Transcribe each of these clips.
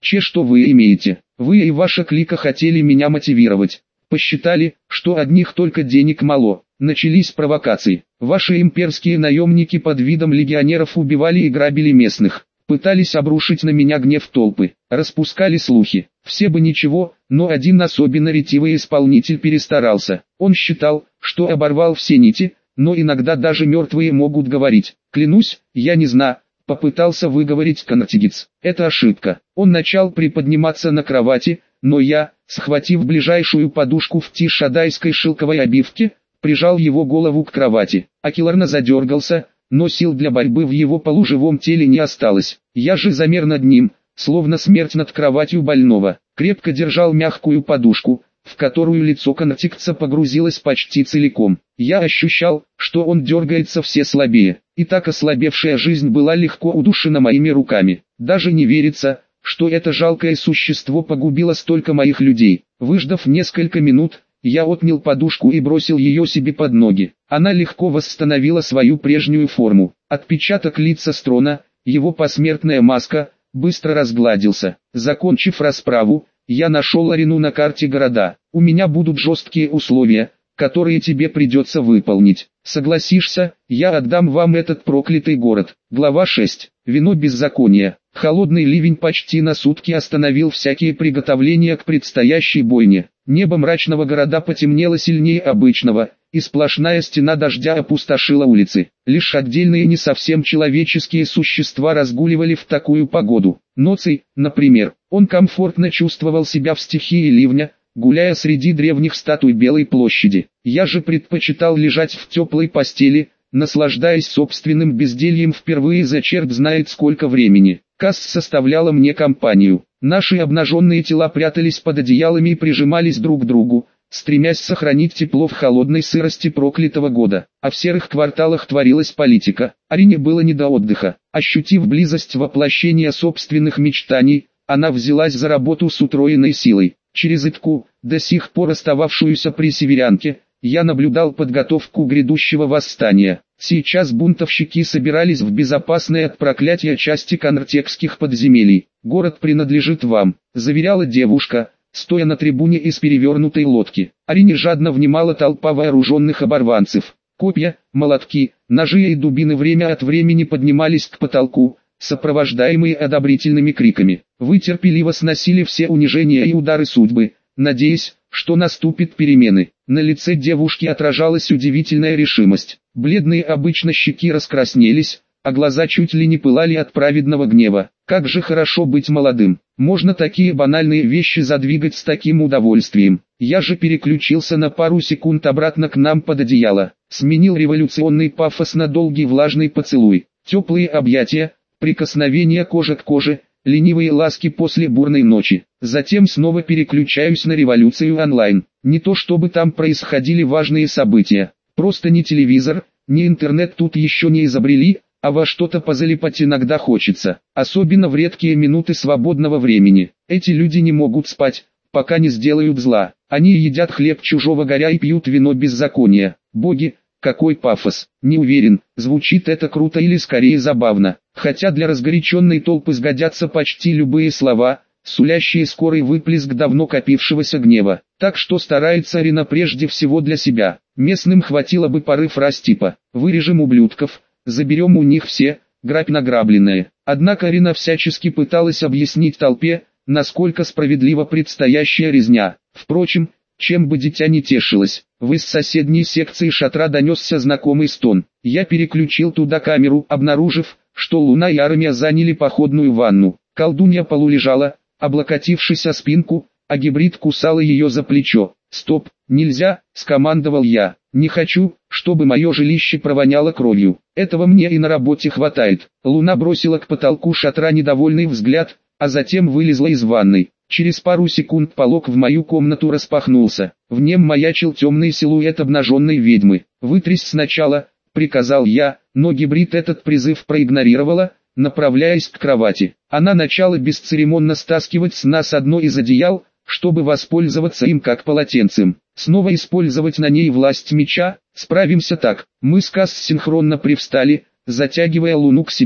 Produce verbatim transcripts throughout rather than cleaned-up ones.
Че, что вы имеете? Вы и ваша клика хотели меня мотивировать. Посчитали, что одних только денег мало. Начались провокации. Ваши имперские наемники под видом легионеров убивали и грабили местных. Пытались обрушить на меня гнев толпы. Распускали слухи. Все бы ничего, но один особенно ретивый исполнитель перестарался. Он считал, что оборвал все нити, но иногда даже мертвые могут говорить. Клянусь, я не знаю. Попытался выговорить Канатигиц. Это ошибка. Он начал приподниматься на кровати, но я, схватив ближайшую подушку в тишадайской шелковой обивке, прижал его голову к кровати. Акиларна задергался, но сил для борьбы в его полуживом теле не осталось. Я же замер над ним, словно смерть над кроватью больного. Крепко держал мягкую подушку, в которую лицо Канатигца погрузилось почти целиком. Я ощущал, что он дергается все слабее. И так ослабевшая жизнь была легко удушена моими руками. Даже не верится, что это жалкое существо погубило столько моих людей. Выждав несколько минут, я отнял подушку и бросил ее себе под ноги. Она легко восстановила свою прежнюю форму. Отпечаток лица Строна, его посмертная маска, быстро разгладился. Закончив расправу, я нашел Арину на карте города. У меня будут жесткие условия, которые тебе придется выполнить. Согласишься, я отдам вам этот проклятый город. Глава шесть. Вино беззакония. Холодный ливень почти на сутки остановил всякие приготовления к предстоящей бойне. Небо мрачного города потемнело сильнее обычного, и сплошная стена дождя опустошила улицы. Лишь отдельные не совсем человеческие существа разгуливали в такую погоду. Ноций, например, он комфортно чувствовал себя в стихии ливня, гуляя среди древних статуй Белой площади. Я же предпочитал лежать в теплой постели, наслаждаясь собственным бездельем впервые за черт знает сколько времени. Касс составляла мне компанию. Наши обнаженные тела прятались под одеялами и прижимались друг к другу, стремясь сохранить тепло в холодной сырости проклятого года. А в серых кварталах творилась политика. Арине было не до отдыха. Ощутив близость воплощения собственных мечтаний, она взялась за работу с утроенной силой. Через Итку, до сих пор остававшуюся при северянке, я наблюдал подготовку грядущего восстания. Сейчас бунтовщики собирались в безопасной от проклятия части конртекских подземелий. «Город принадлежит вам», — заверяла девушка, стоя на трибуне из перевернутой лодки. Арине жадно внимала толпа вооруженных оборванцев. Копья, молотки, ножи и дубины время от времени поднимались к потолку, сопровождаемые одобрительными криками. Вы терпеливо сносили все унижения и удары судьбы, надеясь, что наступит перемены. На лице девушки отражалась удивительная решимость. Бледные обычно щеки раскраснелись, а глаза чуть ли не пылали от праведного гнева. Как же хорошо быть молодым. Можно такие банальные вещи задвигать с таким удовольствием. Я же переключился на пару секунд обратно к нам под одеяло. Сменил революционный пафос на долгий влажный поцелуй. Теплые объятия, прикосновения кожи к коже, ленивые ласки после бурной ночи. Затем снова переключаюсь на революцию онлайн. Не то чтобы там происходили важные события. Просто ни телевизор, ни интернет тут еще не изобрели, а во что-то позалипать иногда хочется. Особенно в редкие минуты свободного времени. Эти люди не могут спать, пока не сделают зла. Они едят хлеб чужого горя и пьют вино беззакония. Боги, какой пафос. Не уверен, звучит это круто или скорее забавно. Хотя для разгоряченной толпы сгодятся почти любые слова, сулящие скорый выплеск давно копившегося гнева. Так что старается Арина прежде всего для себя. Местным хватило бы поры фраз типа «вырежем ублюдков», «заберем у них все», «грабь награбленное». Однако Арина всячески пыталась объяснить толпе, насколько справедлива предстоящая резня. Впрочем, чем бы дитя не тешилось, в из соседней секции шатра донесся знакомый стон. Я переключил туда камеру, обнаружив, что Луна и Армия заняли походную ванну. Колдунья полулежала, облокотившись о спинку, а гибрид кусала ее за плечо. «Стоп, нельзя», — скомандовал я. «Не хочу, чтобы мое жилище провоняло кровью. Этого мне и на работе хватает». Луна бросила к потолку шатра недовольный взгляд, а затем вылезла из ванной. Через пару секунд полог в мою комнату распахнулся. В нем маячил темный силуэт обнаженной ведьмы. «Вытрясь сначала», — приказал я, но гибрид этот призыв проигнорировала, направляясь к кровати. Она начала бесцеремонно стаскивать с нас одно из одеял, чтобы воспользоваться им как полотенцем. Снова использовать на ней власть меча. Справимся так. Мы с Касс синхронно привстали, затягивая Луну к себе.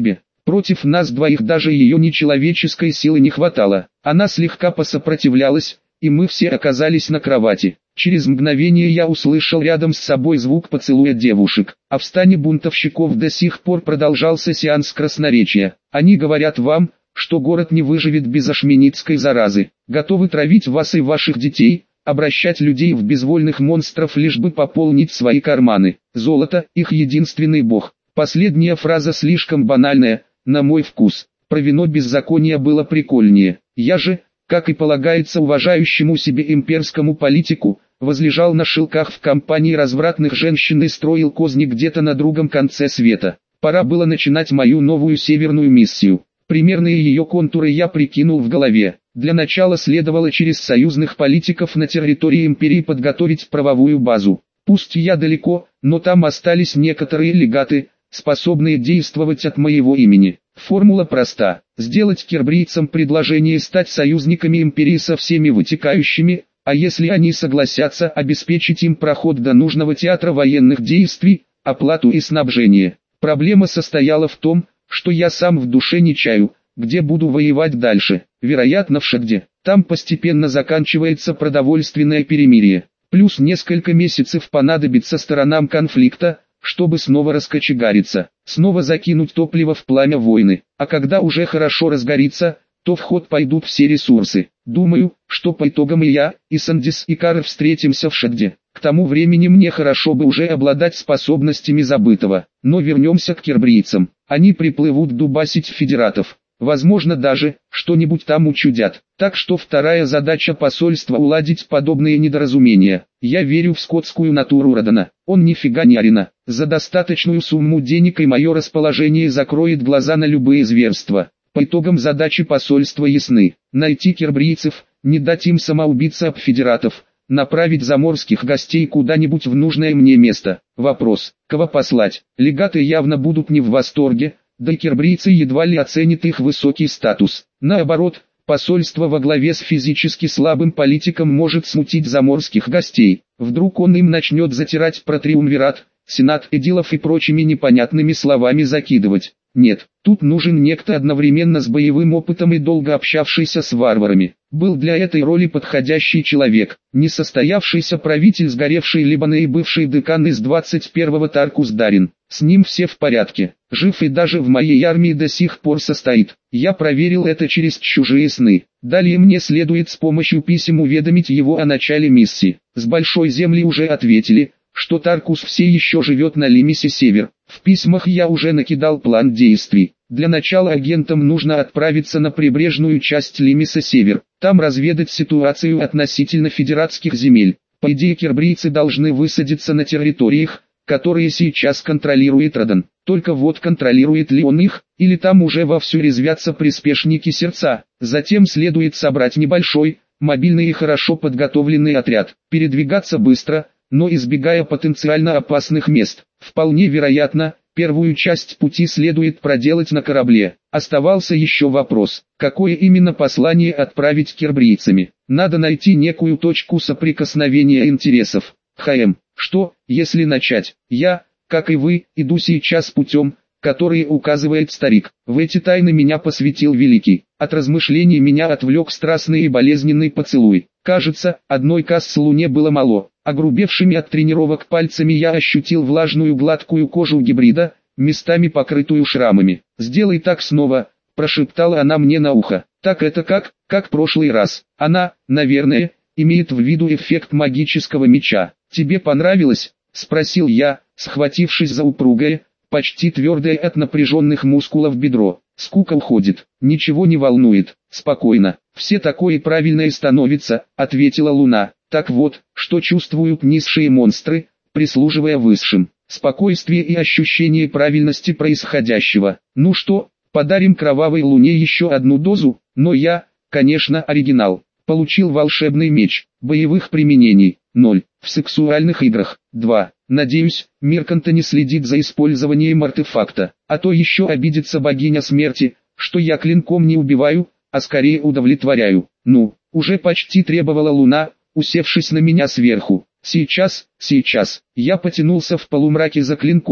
Против нас двоих даже ее нечеловеческой силы не хватало. Она слегка посопротивлялась, и мы все оказались на кровати. Через мгновение я услышал рядом с собой звук поцелуя девушек, а в стане бунтовщиков до сих пор продолжался сеанс красноречия. Они говорят вам, что город не выживет без ашменитской заразы, готовы травить вас и ваших детей, обращать людей в безвольных монстров лишь бы пополнить свои карманы. Золото – их единственный бог. Последняя фраза слишком банальная, на мой вкус. Про вино беззакония было прикольнее. Я же, как и полагается уважающему себе имперскому политику, возлежал на шелках в компании развратных женщин и строил козни где-то на другом конце света. Пора было начинать мою новую северную миссию. Примерные ее контуры я прикинул в голове. Для начала следовало через союзных политиков на территории империи подготовить правовую базу. Пусть я далеко, но там остались некоторые легаты, способные действовать от моего имени. Формула проста. Сделать кербрийцам предложение стать союзниками империи со всеми вытекающими, а если они согласятся, обеспечить им проход до нужного театра военных действий, оплату и снабжение. Проблема состояла в том, что я сам в душе не чаю, где буду воевать дальше. Вероятно, в Шагде. Там постепенно заканчивается продовольственное перемирие. Плюс несколько месяцев понадобится сторонам конфликта, чтобы снова раскочегариться, снова закинуть топливо в пламя войны. А когда уже хорошо разгорится, то в ход пойдут все ресурсы. Думаю, что по итогам и я, и Сандис, и Кара встретимся в Шагде. К тому времени мне хорошо бы уже обладать способностями забытого. Но вернемся к кербрийцам. Они приплывут дубасить федератов. Возможно даже, что-нибудь там учудят. Так что вторая задача посольства — уладить подобные недоразумения. Я верю в скотскую натуру Родана. Он нифига не арина. За достаточную сумму денег и мое расположение закроет глаза на любые зверства. По итогам задачи посольства ясны. Найти кербрийцев, не дать им самоубиться об федератов, направить заморских гостей куда-нибудь в нужное мне место. Вопрос: кого послать? Легаты явно будут не в восторге, да и кербрийцы едва ли оценят их высокий статус. Наоборот, посольство во главе с физически слабым политиком может смутить заморских гостей. Вдруг он им начнет затирать про триумвират, сенат, эдилов и прочими непонятными словами закидывать. Нет, тут нужен некто одновременно с боевым опытом и долго общавшийся с варварами. Был для этой роли подходящий человек, несостоявшийся правитель сгоревшей Либана и бывший декан из двадцать первого Таркус Дарин. С ним все в порядке, жив и даже в моей армии до сих пор состоит. Я проверил это через чужие сны. Далее мне следует с помощью писем уведомить его о начале миссии. С Большой Земли уже ответили, что Таркус все еще живет на Лимисе Север. В письмах я уже накидал план действий. Для начала агентам нужно отправиться на прибрежную часть Лимиса Север, там разведать ситуацию относительно федератских земель. По идее, кербрийцы должны высадиться на территориях, которые сейчас контролирует Родан. Только вот контролирует ли он их, или там уже вовсю резвятся приспешники сердца. Затем следует собрать небольшой, мобильный и хорошо подготовленный отряд, передвигаться быстро, но избегая потенциально опасных мест. Вполне вероятно, первую часть пути следует проделать на корабле. Оставался еще вопрос, какое именно послание отправить кербрийцами. Надо найти некую точку соприкосновения интересов. ХМ, что, если начать? Я, как и вы, иду сейчас путем, который указывает старик. В эти тайны меня посвятил Великий. От размышлений меня отвлек страстный и болезненный поцелуй. Кажется, одной касс луне было мало. Огрубевшими от тренировок пальцами я ощутил влажную гладкую кожу гибрида, местами покрытую шрамами. «Сделай так снова», – прошептала она мне на ухо. «Так это как, как прошлый раз». Она, наверное, имеет в виду эффект магического меча. «Тебе понравилось?» – спросил я, схватившись за упругое, почти твердое от напряженных мускулов бедро. «Скука уходит, ничего не волнует, спокойно, все такое правильное становится», — ответила Луна. «Так вот, что чувствуют низшие монстры, прислуживая высшим? Спокойствие и ощущение правильности происходящего. Ну что, подарим кровавой Луне еще одну дозу?» Но я, конечно, оригинал. Получил волшебный меч, боевых применений — ноль, в сексуальных играх — два. Надеюсь, Мирканта не следит за использованием артефакта, а то еще обидится богиня смерти, что я клинком не убиваю, а скорее удовлетворяю. Ну, уже почти требовала Луна, усевшись на меня сверху. Сейчас, сейчас, я потянулся в полумраке за клинком,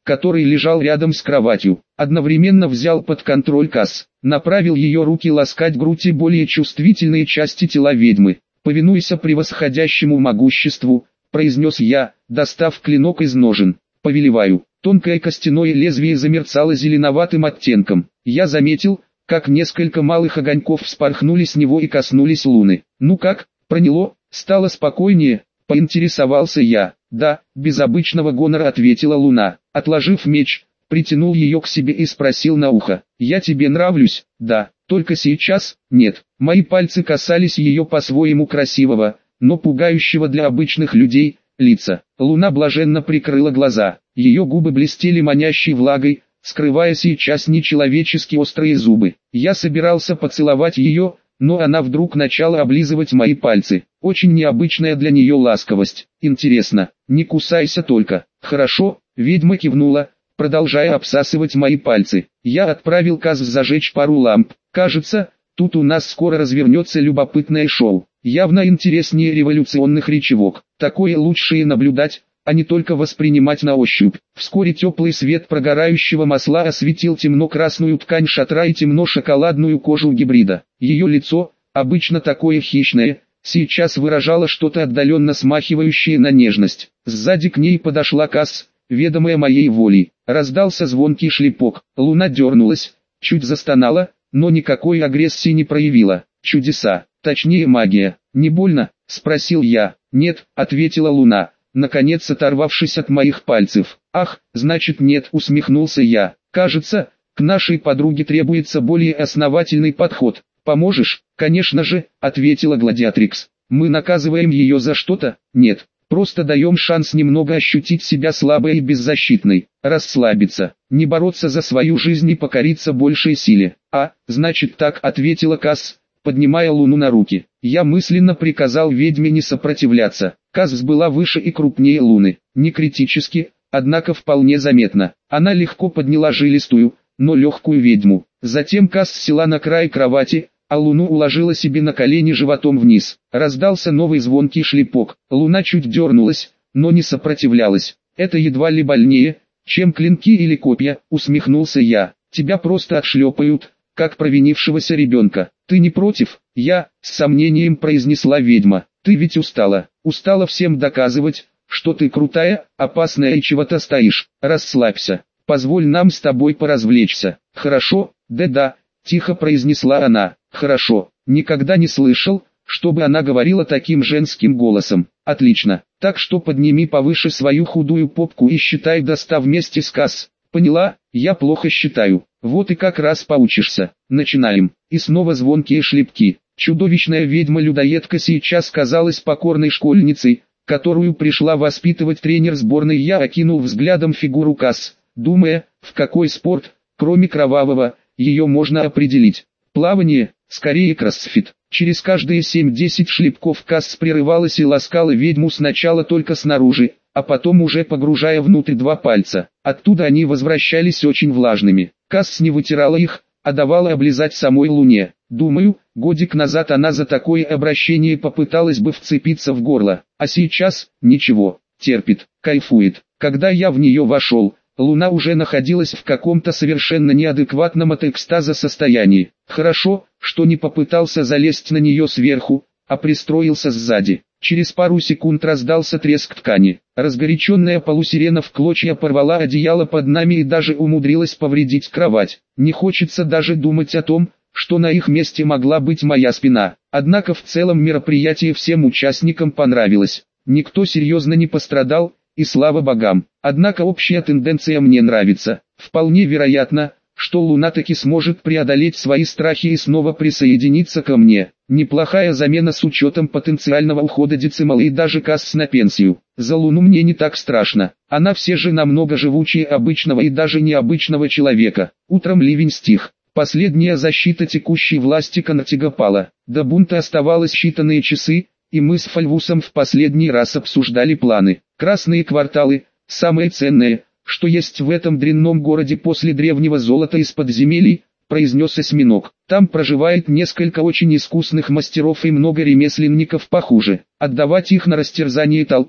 который лежал рядом с кроватью. Одновременно взял под контроль Касс, направил ее руки ласкать грудь и более чувствительные части тела ведьмы. «Повинуйся превосходящему могуществу», — произнес я, достав клинок из ножен. «Повелеваю». Тонкое костяное лезвие замерцало зеленоватым оттенком. Я заметил, как несколько малых огоньков вспорхнули с него и коснулись луны. «Ну как, проняло? Стало спокойнее?» — поинтересовался я. «Да», — без обычного гонора ответила луна. Отложив меч, притянул ее к себе и спросил на ухо: «Я тебе нравлюсь?» «Да, только сейчас, нет». Мои пальцы касались ее по-своему красивого, но пугающего для обычных людей, лица. Луна блаженно прикрыла глаза. Ее губы блестели манящей влагой, скрывая сейчас нечеловечески острые зубы. Я собирался поцеловать ее, но она вдруг начала облизывать мои пальцы. Очень необычная для нее ласковость. «Интересно, не кусайся только». «Хорошо», — ведьма кивнула, продолжая обсасывать мои пальцы. Я отправил Касс зажечь пару ламп. «Кажется, тут у нас скоро развернется любопытное шоу. Явно интереснее революционных речевок. Такое лучше и наблюдать, а не только воспринимать на ощупь». Вскоре теплый свет прогорающего масла осветил темно-красную ткань шатра и темно-шоколадную кожу гибрида. Ее лицо, обычно такое хищное, сейчас выражало что-то отдаленно смахивающее на нежность. Сзади к ней подошла Касс, ведомая моей волей. Раздался звонкий шлепок. Луна дернулась, чуть застонала, но никакой агрессии не проявила. Чудеса, точнее магия. «Не больно?» — спросил я. «Нет», — ответила Луна, наконец оторвавшись от моих пальцев. «Ах, значит нет», — усмехнулся я. «Кажется, к нашей подруге требуется более основательный подход. Поможешь?» «Конечно же», — ответила Гладиатрикс. «Мы наказываем ее за что-то?» «Нет, просто даем шанс немного ощутить себя слабой и беззащитной, расслабиться, не бороться за свою жизнь и покориться большей силе». «А, значит так», — ответила Касс, поднимая Луну на руки. Я мысленно приказал ведьме не сопротивляться. Касс была выше и крупнее Луны, не критически, однако вполне заметно. Она легко подняла жилистую, но легкую ведьму. Затем Касс села на край кровати, а Луну уложила себе на колени животом вниз. Раздался новый звонкий шлепок. Луна чуть дернулась, но не сопротивлялась. «Это едва ли больнее, чем клинки или копья», — усмехнулся я. «Тебя просто отшлепают, как провинившегося ребенка. Ты не против?» «Я», — с сомнением произнесла ведьма. «Ты ведь устала. Устала всем доказывать, что ты крутая, опасная и чего-то стоишь. Расслабься. Позволь нам с тобой поразвлечься». «Хорошо, да-да», — тихо произнесла она. «Хорошо». Никогда не слышал, чтобы она говорила таким женским голосом. «Отлично. Так что подними повыше свою худую попку и считай до ста вместе с Касс». «Поняла, я плохо считаю». «Вот и как раз поучишься. Начинаем». И снова звонкие шлепки. Чудовищная ведьма-людоедка сейчас казалась покорной школьницей, которую пришла воспитывать тренер сборной. Я окинул взглядом фигуру Касс, думая, в какой спорт, кроме кровавого, ее можно определить. Плавание, скорее кроссфит. Через каждые семь-десять шлепков Касс прерывалась и ласкала ведьму сначала только снаружи, а потом уже погружая внутрь два пальца. Оттуда они возвращались очень влажными. Касс не вытирала их, а давала облизать самой Луне. Думаю, годик назад она за такое обращение попыталась бы вцепиться в горло, а сейчас, ничего, терпит, кайфует. Когда я в нее вошел, Луна уже находилась в каком-то совершенно неадекватном от экстаза состоянии. Хорошо, что не попытался залезть на нее сверху, а пристроился сзади. Через пару секунд раздался треск ткани. Разгоряченная полусирена в клочья порвала одеяло под нами и даже умудрилась повредить кровать. Не хочется даже думать о том, что на их месте могла быть моя спина. Однако в целом мероприятие всем участникам понравилось. Никто серьезно не пострадал, и слава богам. Однако общая тенденция мне нравится. Вполне вероятно, что Луна таки сможет преодолеть свои страхи и снова присоединиться ко мне. Неплохая замена с учетом потенциального ухода Децимала и даже Касс на пенсию. За Луну мне не так страшно. Она все же намного живучее обычного и даже необычного человека. Утром ливень стих. Последняя защита текущей власти Контига пала. До бунта оставалось считанные часы, и мы с Фальвусом в последний раз обсуждали планы. Красные кварталы, самое ценное, что есть в этом дрянном городе после древнего золота из подземелий, произнес осьминог. Там проживает несколько очень искусных мастеров и много ремесленников похуже. Отдавать их на растерзание толпе,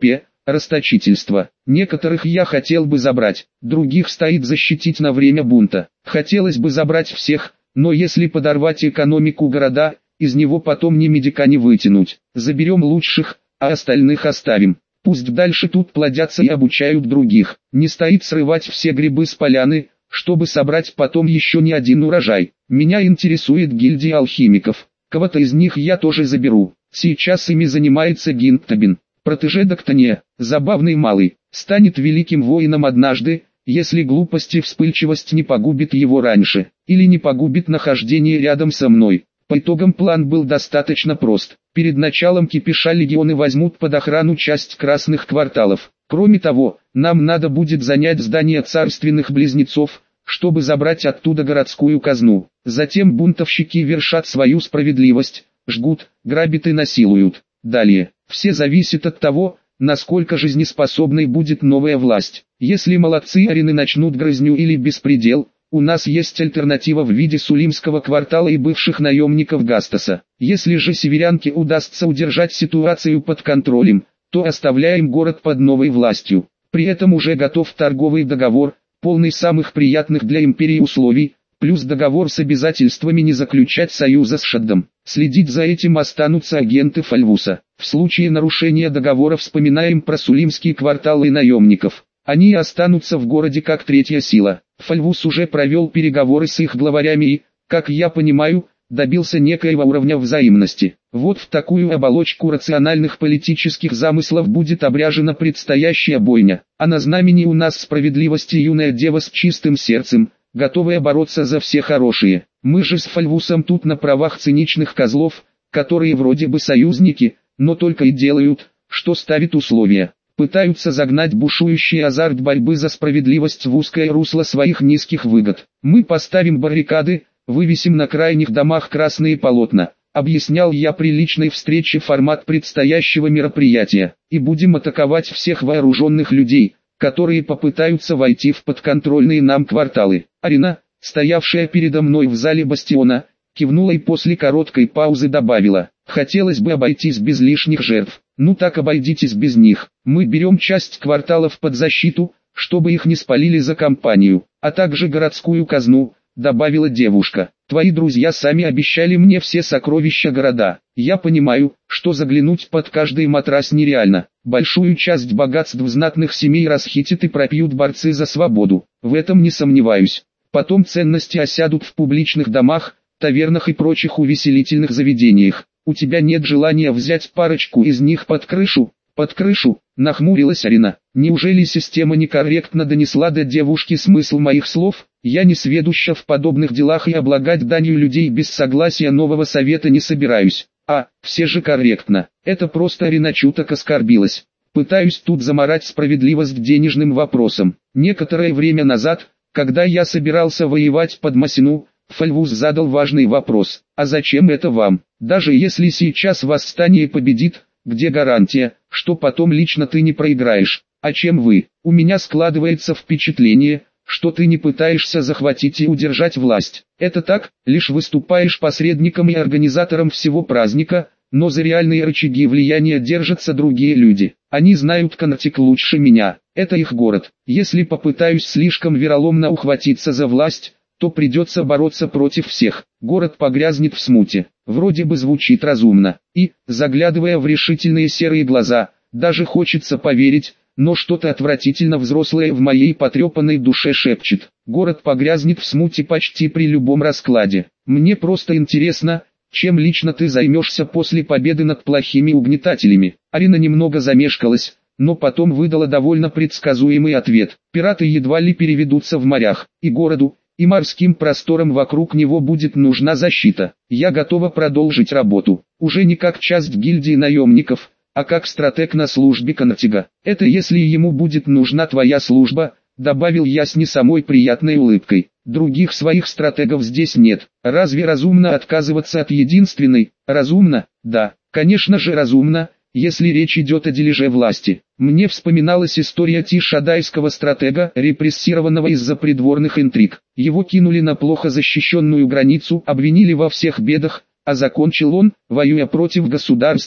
расточительство. Некоторых я хотел бы забрать, других стоит защитить на время бунта. Хотелось бы забрать всех, но если подорвать экономику города, из него потом ни медика не вытянуть. Заберем лучших, а остальных оставим. Пусть дальше тут плодятся и обучают других. Не стоит срывать все грибы с поляны, чтобы собрать потом еще не один урожай. Меня интересует гильдия алхимиков. Кого-то из них я тоже заберу. Сейчас ими занимается Гинтабин, протеже Доктония, забавный малый. Станет великим воином однажды, если глупость и вспыльчивость не погубит его раньше, или не погубит нахождение рядом со мной. По итогам план был достаточно прост. Перед началом кипиша легионы возьмут под охрану часть красных кварталов. Кроме того, нам надо будет занять здание царственных близнецов, чтобы забрать оттуда городскую казну. Затем бунтовщики вершат свою справедливость, жгут, грабят и насилуют. Далее, все зависит от того, насколько жизнеспособной будет новая власть. Если молодцы арины начнут грызню или беспредел, у нас есть альтернатива в виде Сулимского квартала и бывших наемников Гастаса. Если же северянке удастся удержать ситуацию под контролем, то оставляем город под новой властью. При этом уже готов торговый договор, полный самых приятных для империи условий, плюс договор с обязательствами не заключать союза с Шаддом. Следить за этим останутся агенты Фальвуса. В случае нарушения договора вспоминаем про Сулимский квартал и наемников. Они останутся в городе как третья сила. Фальвус уже провел переговоры с их главарями и, как я понимаю, добился некоего уровня взаимности. Вот в такую оболочку рациональных политических замыслов будет обряжена предстоящая бойня. А на знамени у нас справедливости юная дева с чистым сердцем, готовая бороться за все хорошие. Мы же с Фальвусом тут на правах циничных козлов, которые вроде бы союзники, но только и делают, что ставят условия. Пытаются загнать бушующий азарт борьбы за справедливость в узкое русло своих низких выгод. Мы поставим баррикады, вывесим на крайних домах красные полотна, объяснял я при личной встрече формат предстоящего мероприятия, и будем атаковать всех вооруженных людей, которые попытаются войти в подконтрольные нам кварталы. Арина, стоявшая передо мной в зале бастиона, кивнула и после короткой паузы добавила: хотелось бы обойтись без лишних жертв. Ну так обойдитесь без них. Мы берем часть кварталов под защиту, чтобы их не спалили за компанию, а также городскую казну, добавила девушка. Твои друзья сами обещали мне все сокровища города. Я понимаю, что заглянуть под каждый матрас нереально. Большую часть богатств знатных семей расхитят и пропьют борцы за свободу. В этом не сомневаюсь. Потом ценности осядут в публичных домах, тавернах и прочих увеселительных заведениях. У тебя нет желания взять парочку из них под крышу? Под крышу, нахмурилась Арина. Неужели система некорректно донесла до девушки смысл моих слов? Я не сведуща в подобных делах и облагать данью людей без согласия нового совета не собираюсь. А, все же корректно. Это просто Арина чуток оскорбилась. Пытаюсь тут заморать справедливость денежным вопросом. Некоторое время назад, когда я собирался воевать под Масину, Фальвус задал важный вопрос: а зачем это вам? Даже если сейчас восстание победит, где гарантия, что потом лично ты не проиграешь? А чем вы? У меня складывается впечатление, что ты не пытаешься захватить и удержать власть. Это так, лишь выступаешь посредником и организатором всего праздника, но за реальные рычаги влияния держатся другие люди. Они знают Контик лучше меня, это их город. Если попытаюсь слишком вероломно ухватиться за власть, то придется бороться против всех. Город погрязнет в смуте. Вроде бы звучит разумно. И, заглядывая в решительные серые глаза, даже хочется поверить, но что-то отвратительно взрослое в моей потрепанной душе шепчет: город погрязнет в смуте почти при любом раскладе. Мне просто интересно, чем лично ты займешься после победы над плохими угнетателями. Арина немного замешкалась, но потом выдала довольно предсказуемый ответ: пираты едва ли переведутся в морях, и городу, и морским просторам вокруг него будет нужна защита. Я готова продолжить работу, уже не как часть гильдии наемников, а как стратег на службе Контига. Это если ему будет нужна твоя служба, добавил я с не самой приятной улыбкой. Других своих стратегов здесь нет. Разве разумно отказываться от единственной? Разумно? Да, конечно же разумно, если речь идет о дележе власти. Мне вспоминалась история ти-шадайского стратега, репрессированного из-за придворных интриг. Его кинули на плохо защищенную границу, обвинили во всех бедах, а закончил он, воюя против государства,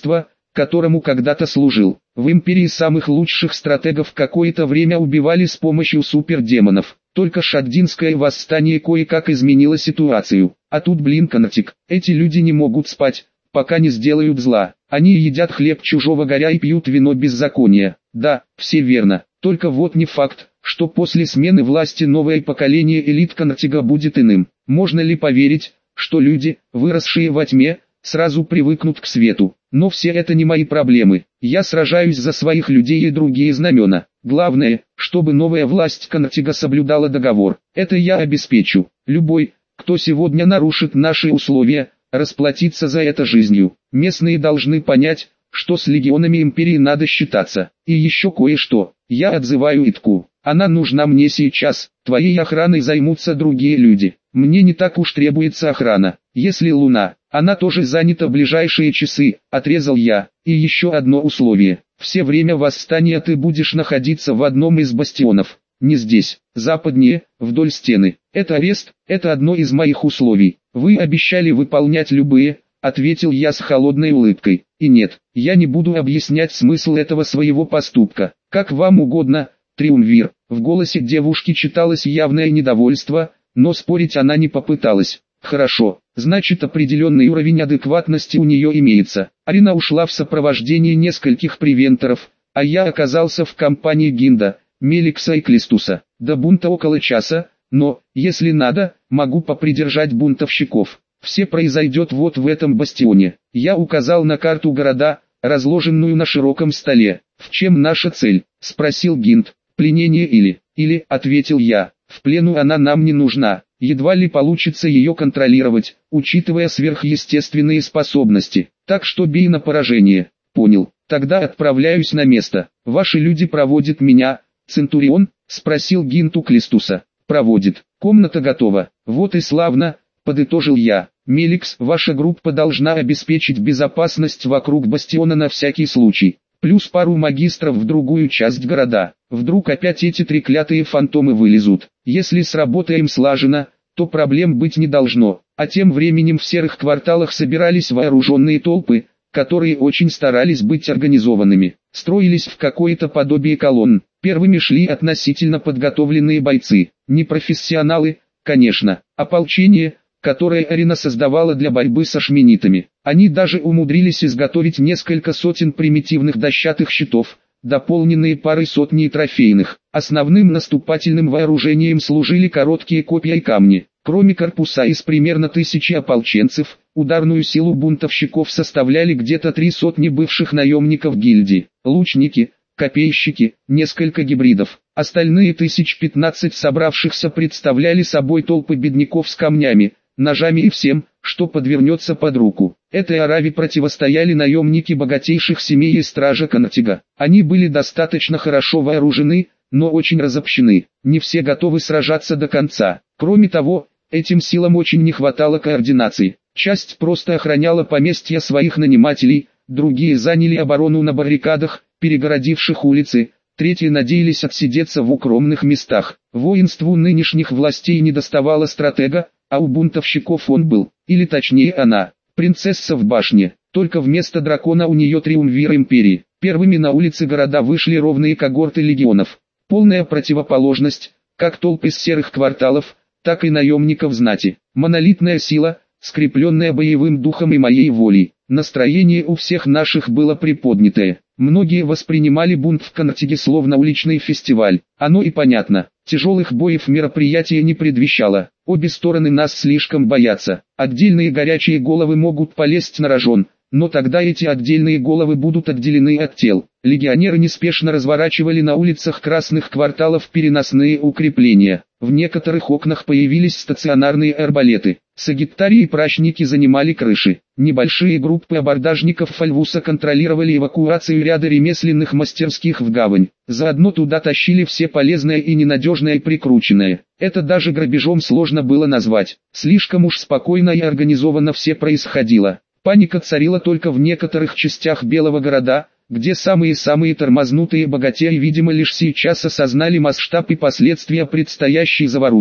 которому когда-то служил. В империи самых лучших стратегов какое-то время убивали с помощью супердемонов. Только Шаддинское восстание кое-как изменило ситуацию. А тут, блин, Конатик, эти люди не могут спать, пока не сделают зла. Они едят хлеб чужого горя и пьют вино беззакония. Да, все верно. Только вот не факт, что после смены власти новое поколение элит Конатига будет иным. Можно ли поверить, что люди, выросшие во тьме, сразу привыкнут к свету? Но все это не мои проблемы. Я сражаюсь за своих людей и другие знамена. Главное, чтобы новая власть Конатига соблюдала договор. Это я обеспечу. Любой, кто сегодня нарушит наши условия, расплатиться за это жизнью. Местные должны понять, что с легионами империи надо считаться. И еще кое-что. Я отзываю Итку. Она нужна мне сейчас. Твоей охраной займутся другие люди. Мне не так уж требуется охрана. Если Луна, она тоже занята в ближайшие часы, отрезал я. И еще одно условие. Все время восстания ты будешь находиться в одном из бастионов. Не здесь, западнее, вдоль стены. Это арест, это одно из моих условий. Вы обещали выполнять любые, ответил я с холодной улыбкой. И нет, я не буду объяснять смысл этого своего поступка. Как вам угодно, Триумвир. В голосе девушки читалось явное недовольство, но спорить она не попыталась. Хорошо, значит определенный уровень адекватности у нее имеется. Арина ушла в сопровождении нескольких превенторов, а я оказался в компании Гинда, Меликса и Клистуса. До бунта около часа, но, если надо, могу попридержать бунтовщиков. Все произойдет вот в этом бастионе. Я указал на карту города, разложенную на широком столе. В чем наша цель? Спросил Гинд. Пленение или, или, ответил я. В плену она нам не нужна. Едва ли получится ее контролировать, учитывая сверхъестественные способности. Так что бей на поражение. Понял. Тогда отправляюсь на место. Ваши люди проводят меня. Центурион? Спросил Гинд у Клистуса. Проводит. Комната готова. Вот и славно, подытожил я. Меликс, ваша группа должна обеспечить безопасность вокруг бастиона на всякий случай. Плюс пару магистров в другую часть города. Вдруг опять эти треклятые фантомы вылезут. Если сработаем слаженно, то проблем быть не должно. А тем временем в серых кварталах собирались вооруженные толпы, которые очень старались быть организованными. Строились в какое-то подобие колонн. Первыми шли относительно подготовленные бойцы. Не профессионалы, конечно, ополчение, которое Арина создавала для борьбы со шменитами. Они даже умудрились изготовить несколько сотен примитивных дощатых щитов, дополненные парой сотни трофейных. Основным наступательным вооружением служили короткие копья и камни. Кроме корпуса из примерно тысячи ополченцев, ударную силу бунтовщиков составляли где-то три сотни бывших наемников гильдии, лучники, копейщики, несколько гибридов. Остальные тысяч пятнадцать собравшихся представляли собой толпы бедняков с камнями, ножами и всем, что подвернется под руку. Этой араве противостояли наемники богатейших семей и стража Конатига. Они были достаточно хорошо вооружены, но очень разобщены. Не все готовы сражаться до конца. Кроме того, этим силам очень не хватало координации. Часть просто охраняла поместья своих нанимателей, другие заняли оборону на баррикадах, перегородивших улицы, третьи надеялись отсидеться в укромных местах. Воинству нынешних властей недоставало стратега, а у бунтовщиков он был, или точнее она, принцесса в башне, только вместо дракона у нее триумвир империи. Первыми на улицы города вышли ровные когорты легионов. Полная противоположность, как толпы из серых кварталов, так и наемников знати. Монолитная сила, скрепленная боевым духом и моей волей. Настроение у всех наших было приподнятое. Многие воспринимали бунт в Конатиге словно уличный фестиваль. Оно и понятно. Тяжелых боев мероприятие не предвещало. Обе стороны нас слишком боятся. Отдельные горячие головы могут полезть на рожон, но тогда эти отдельные головы будут отделены от тел. Легионеры неспешно разворачивали на улицах красных кварталов переносные укрепления. В некоторых окнах появились стационарные арбалеты. Сагиттарии и прачники занимали крыши. Небольшие группы абордажников Фальвуса контролировали эвакуацию ряда ремесленных мастерских в гавань. Заодно туда тащили все полезное и ненадежное и прикрученное. Это даже грабежом сложно было назвать. Слишком уж спокойно и организованно все происходило. Паника царила только в некоторых частях Белого города, где самые-самые тормознутые богатеи видимо лишь сейчас осознали масштаб и последствия предстоящей заварухи.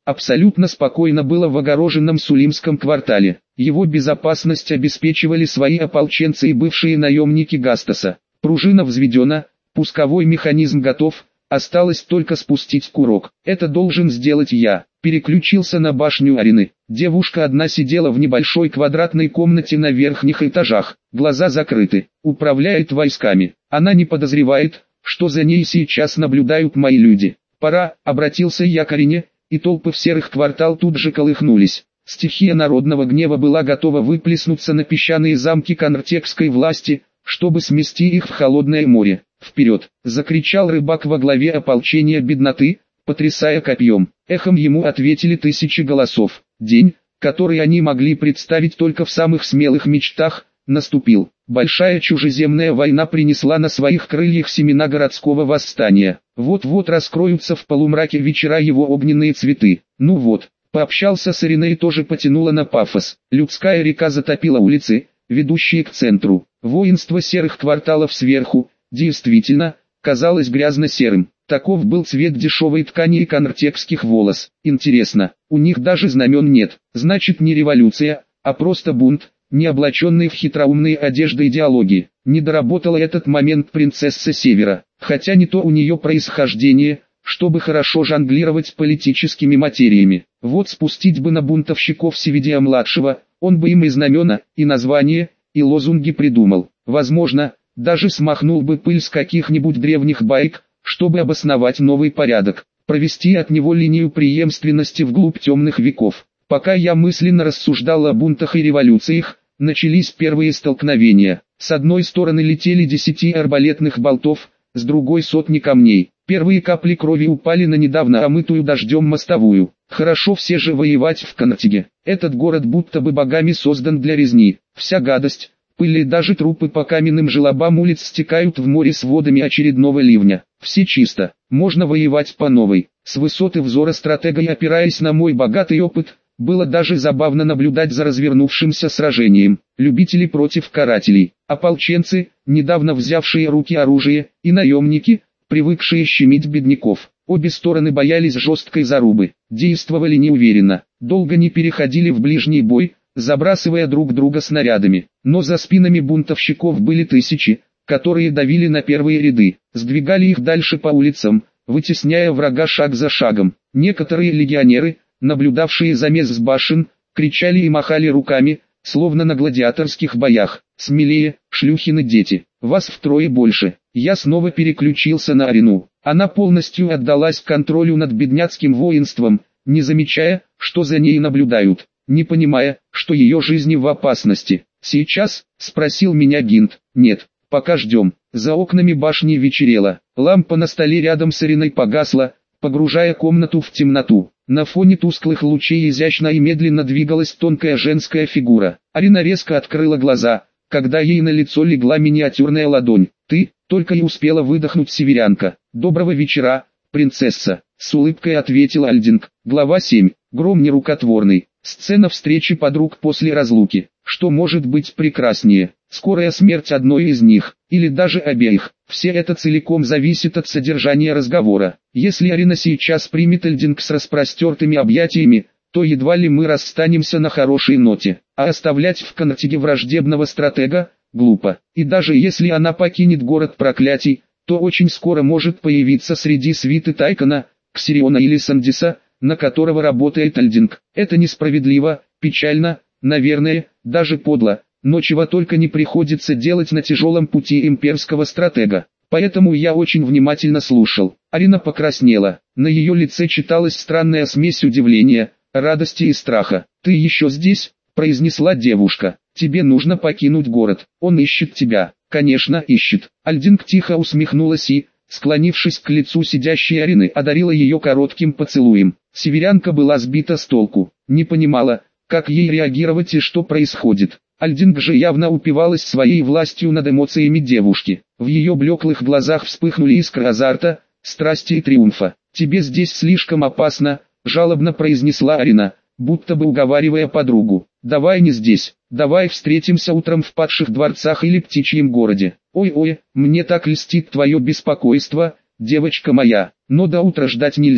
абсолютно спокойно было в огороженном Сулимском квартале. Его безопасность обеспечивали свои ополченцы и бывшие наемники Гастаса. Пружина взведена, пусковой механизм готов, осталось только спустить курок. Это должен сделать я. Переключился на башню Арины. Девушка одна сидела в небольшой квадратной комнате на верхних этажах. Глаза закрыты. Управляет войсками. Она не подозревает, что за ней сейчас наблюдают мои люди. Пора, обратился я к Арине, и толпы в серых квартал тут же колыхнулись. Стихия народного гнева была готова выплеснуться на песчаные замки конртекской власти, чтобы смести их в холодное море. «Вперед!» — закричал рыбак во главе ополчения бедноты, потрясая копьем. Эхом ему ответили тысячи голосов. День, который они могли представить только в самых смелых мечтах, наступил. Большая чужеземная война принесла на своих крыльях семена городского восстания. Вот-вот раскроются в полумраке вечера его огненные цветы. Ну вот, пообщался с Ириной и тоже потянула на пафос. Людская река затопила улицы, ведущие к центру. Воинство серых кварталов сверху, действительно, казалось грязно-серым. Таков был цвет дешевой ткани и конртекских волос. Интересно, у них даже знамен нет. Значит, не революция, а просто бунт, не облаченный в хитроумные одежды идеологии. Не доработала этот момент принцесса Севера. Хотя не то у нее происхождение, чтобы хорошо жонглировать политическими материями. Вот спустить бы на бунтовщиков Севидия-младшего, он бы им и знамена, и названия, и лозунги придумал. Возможно, даже смахнул бы пыль с каких-нибудь древних баек, чтобы обосновать новый порядок, провести от него линию преемственности вглубь темных веков. Пока я мысленно рассуждал о бунтах и революциях, начались первые столкновения. С одной стороны летели десяти арбалетных болтов, с другой сотни камней. Первые капли крови упали на недавно омытую дождем мостовую. Хорошо все же воевать в Конртеге. Этот город будто бы богами создан для резни. Вся гадость, пыль и даже трупы по каменным желобам улиц стекают в море с водами очередного ливня. Все чисто, можно воевать по новой. С высоты взора стратега и опираясь на мой богатый опыт, было даже забавно наблюдать за развернувшимся сражением. Любители против карателей, ополченцы, недавно взявшие в руки оружие, и наемники, привыкшие щемить бедняков. Обе стороны боялись жесткой зарубы, действовали неуверенно, долго не переходили в ближний бой, забрасывая друг друга снарядами. Но за спинами бунтовщиков были тысячи, которые давили на первые ряды, сдвигали их дальше по улицам, вытесняя врага шаг за шагом. Некоторые легионеры, наблюдавшие замес с башен, кричали и махали руками, словно на гладиаторских боях. «Смелее, шлюхины дети, вас втрое больше». Я снова переключился на Арину. Она полностью отдалась контролю над бедняцким воинством, не замечая, что за ней наблюдают, не понимая, что ее жизни в опасности. «Сейчас?» — спросил меня Гинт. «Нет, пока ждем». За окнами башни вечерело. Лампа на столе рядом с Ариной погасла, погружая комнату в темноту. На фоне тусклых лучей изящно и медленно двигалась тонкая женская фигура. Арина резко открыла глаза, когда ей на лицо легла миниатюрная ладонь. «Ты?» — только и успела выдохнуть северянка. «Доброго вечера, принцесса», — с улыбкой ответил Альдинг. Глава семь. Гром нерукотворный. Сцена встречи подруг после разлуки. Что может быть прекраснее? Скорая смерть одной из них, или даже обеих. Все это целиком зависит от содержания разговора. Если Арина сейчас примет Альдинг с распростертыми объятиями, то едва ли мы расстанемся на хорошей ноте. А оставлять в Конртеге враждебного стратега – глупо. И даже если она покинет город проклятий, то очень скоро может появиться среди свиты Тайкона, Ксириона или Сандиса, на которого работает Альдинг. Это несправедливо, печально, наверное, даже подло, но чего только не приходится делать на тяжелом пути имперского стратега. Поэтому я очень внимательно слушал. Арина покраснела, на ее лице читалась странная смесь удивления, радости и страха. «Ты еще здесь?» – произнесла девушка. «Тебе нужно покинуть город, он ищет тебя». «Конечно ищет». Альдинг тихо усмехнулась и, склонившись к лицу сидящей Арины, одарила ее коротким поцелуем. Северянка была сбита с толку, не понимала, как ей реагировать и что происходит. Альдинг же явно упивалась своей властью над эмоциями девушки. В ее блеклых глазах вспыхнули искры азарта, страсти и триумфа. «Тебе здесь слишком опасно», — жалобно произнесла Арина, будто бы уговаривая подругу. «Давай не здесь, давай встретимся утром в падших дворцах или птичьем городе». «Ой-ой, мне так льстит твое беспокойство, девочка моя, но до утра ждать нельзя».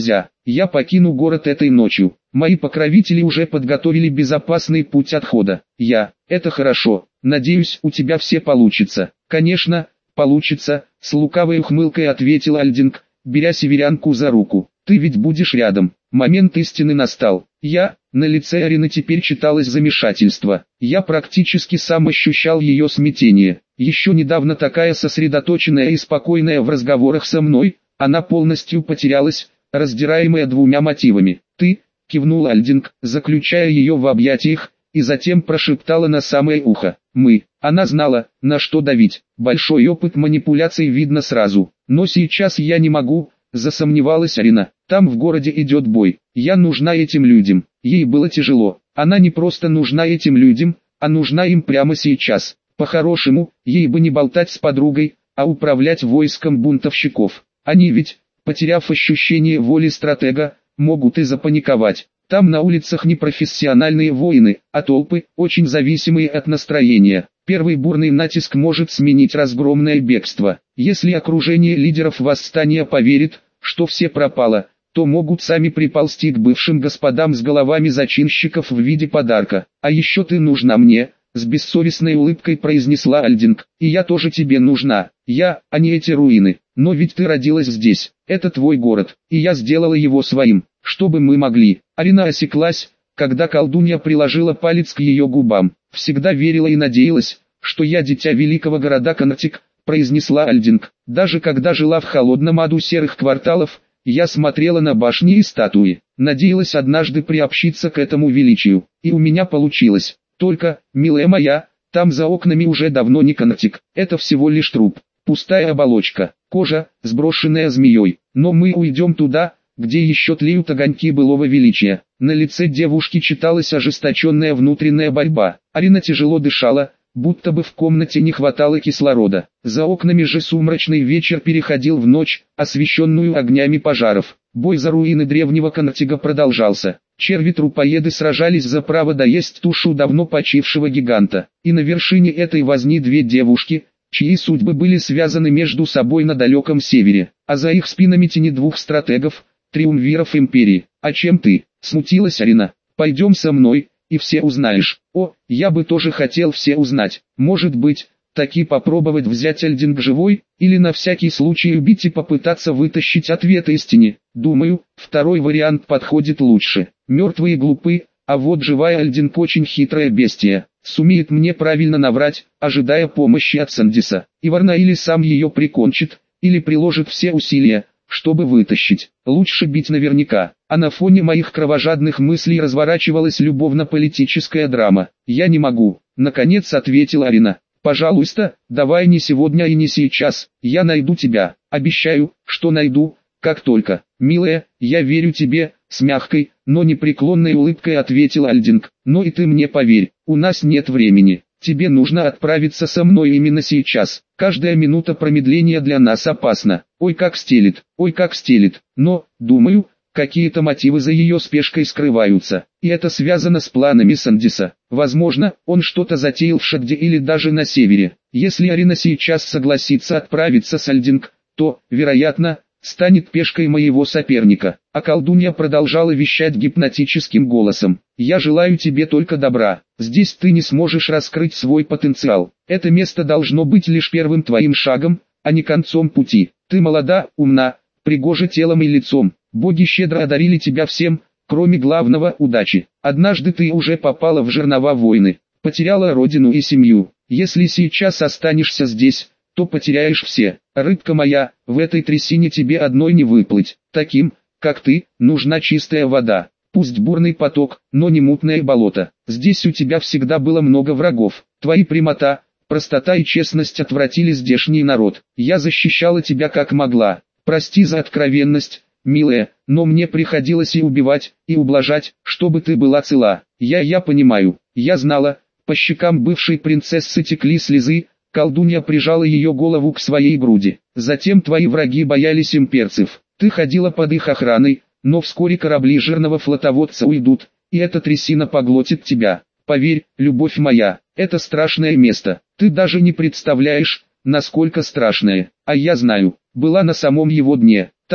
Я покину город этой ночью. Мои покровители уже подготовили безопасный путь отхода. Я, это хорошо. Надеюсь, у тебя все получится. Конечно, получится, с лукавой ухмылкой ответил Альдинг, беря северянку за руку. Ты ведь будешь рядом. Момент истины настал. Я, на лице Арины теперь читалось замешательство. Я практически сам ощущал ее смятение. Еще недавно такая сосредоточенная и спокойная в разговорах со мной, она полностью потерялась, раздираемая двумя мотивами. Ты, кивнул Альдинг, заключая ее в объятиях, и затем прошептала на самое ухо. Мы. Она знала, на что давить. Большой опыт манипуляций видно сразу. Но сейчас я не могу, засомневалась Арина. Там в городе идет бой. Я нужна этим людям. Ей было тяжело. Она не просто нужна этим людям, а нужна им прямо сейчас. По-хорошему, ей бы не болтать с подругой, а управлять войском бунтовщиков. Они ведь, потеряв ощущение воли стратега, могут и запаниковать. Там на улицах не профессиональные воины, а толпы, очень зависимые от настроения. Первый бурный натиск может сменить разгромное бегство. Если окружение лидеров восстания поверит, что все пропало, то могут сами приползти к бывшим господам с головами зачинщиков в виде подарка. А еще ты нужна мне, с бессовестной улыбкой произнесла Альдинг. И я тоже тебе нужна. Я, а не эти руины. Но ведь ты родилась здесь. Это твой город, и я сделала его своим. Чтобы мы могли. Арина осеклась, когда колдунья приложила палец к ее губам. Всегда верила и надеялась, что я дитя великого города Конатик, произнесла Альдинг. Даже когда жила в холодном аду серых кварталов, я смотрела на башни и статуи. Надеялась однажды приобщиться к этому величию. И у меня получилось. Только, милая моя, там за окнами уже давно не Конатик. Это всего лишь труп. Пустая оболочка, кожа, сброшенная змеей. Но мы уйдем туда, где еще тлеют огоньки былого величия. На лице девушки читалась ожесточенная внутренняя борьба. Арина тяжело дышала, будто бы в комнате не хватало кислорода. За окнами же сумрачный вечер переходил в ночь, освещенную огнями пожаров. Бой за руины древнего Конатига продолжался. Черви-трупоеды сражались за право доесть тушу давно почившего гиганта. И на вершине этой возни две девушки, чьи судьбы были связаны между собой на далеком севере. А за их спинами тени двух стратегов, триумвиров империи. А чем ты? Смутилась Арина. Пойдем со мной, и все узнаешь. О, я бы тоже хотел все узнать. Может быть, таки попробовать взять Альдинг живой, или на всякий случай убить и попытаться вытащить ответ истине. Думаю, второй вариант подходит лучше. Мертвые глупы, а вот живая Альдинг очень хитрая бестия. Сумеет мне правильно наврать, ожидая помощи от Сандиса. Иварна или сам ее прикончит, или приложит все усилия, чтобы вытащить. Лучше бить наверняка. А на фоне моих кровожадных мыслей разворачивалась любовно-политическая драма. Я не могу, наконец ответила Арина. Пожалуйста, давай не сегодня и не сейчас. Я найду тебя. Обещаю, что найду, как только. Милая, я верю тебе, с мягкой, но непреклонной улыбкой ответил Альдинг. Но и ты мне поверь, у нас нет времени. Тебе нужно отправиться со мной именно сейчас. Каждая минута промедления для нас опасна. Ой, как стелит, ой, как стелит. Но, думаю, какие-то мотивы за ее спешкой скрываются. И это связано с планами Сандиса. Возможно, он что-то затеял в Шагде или даже на севере. Если Арина сейчас согласится отправиться с Альдинг, то, вероятно, станет пешкой моего соперника. А колдунья продолжала вещать гипнотическим голосом. Я желаю тебе только добра. Здесь ты не сможешь раскрыть свой потенциал. Это место должно быть лишь первым твоим шагом, а не концом пути. Ты молода, умна, пригожа телом и лицом. Боги щедро одарили тебя всем, кроме главного – удачи. Однажды ты уже попала в жернова войны, потеряла родину и семью. Если сейчас останешься здесь, то потеряешь все. Рыбка моя, в этой трясине тебе одной не выплыть. Таким, как ты, нужна чистая вода. Пусть бурный поток, но не мутное болото. Здесь у тебя всегда было много врагов. Твои прямота, простота и честность отвратили здешний народ. Я защищала тебя как могла. Прости за откровенность, милая, но мне приходилось и убивать, и ублажать, чтобы ты была цела. Я я понимаю, я знала, по щекам бывшей принцессы текли слезы, колдунья прижала ее голову к своей груди. Затем твои враги боялись имперцев. Ты ходила под их охраной, но вскоре корабли жирного флотоводца уйдут, и эта трясина поглотит тебя. Поверь, любовь моя, это страшное место. Ты даже не представляешь, насколько страшное. А я знаю, была на самом его дне. Там,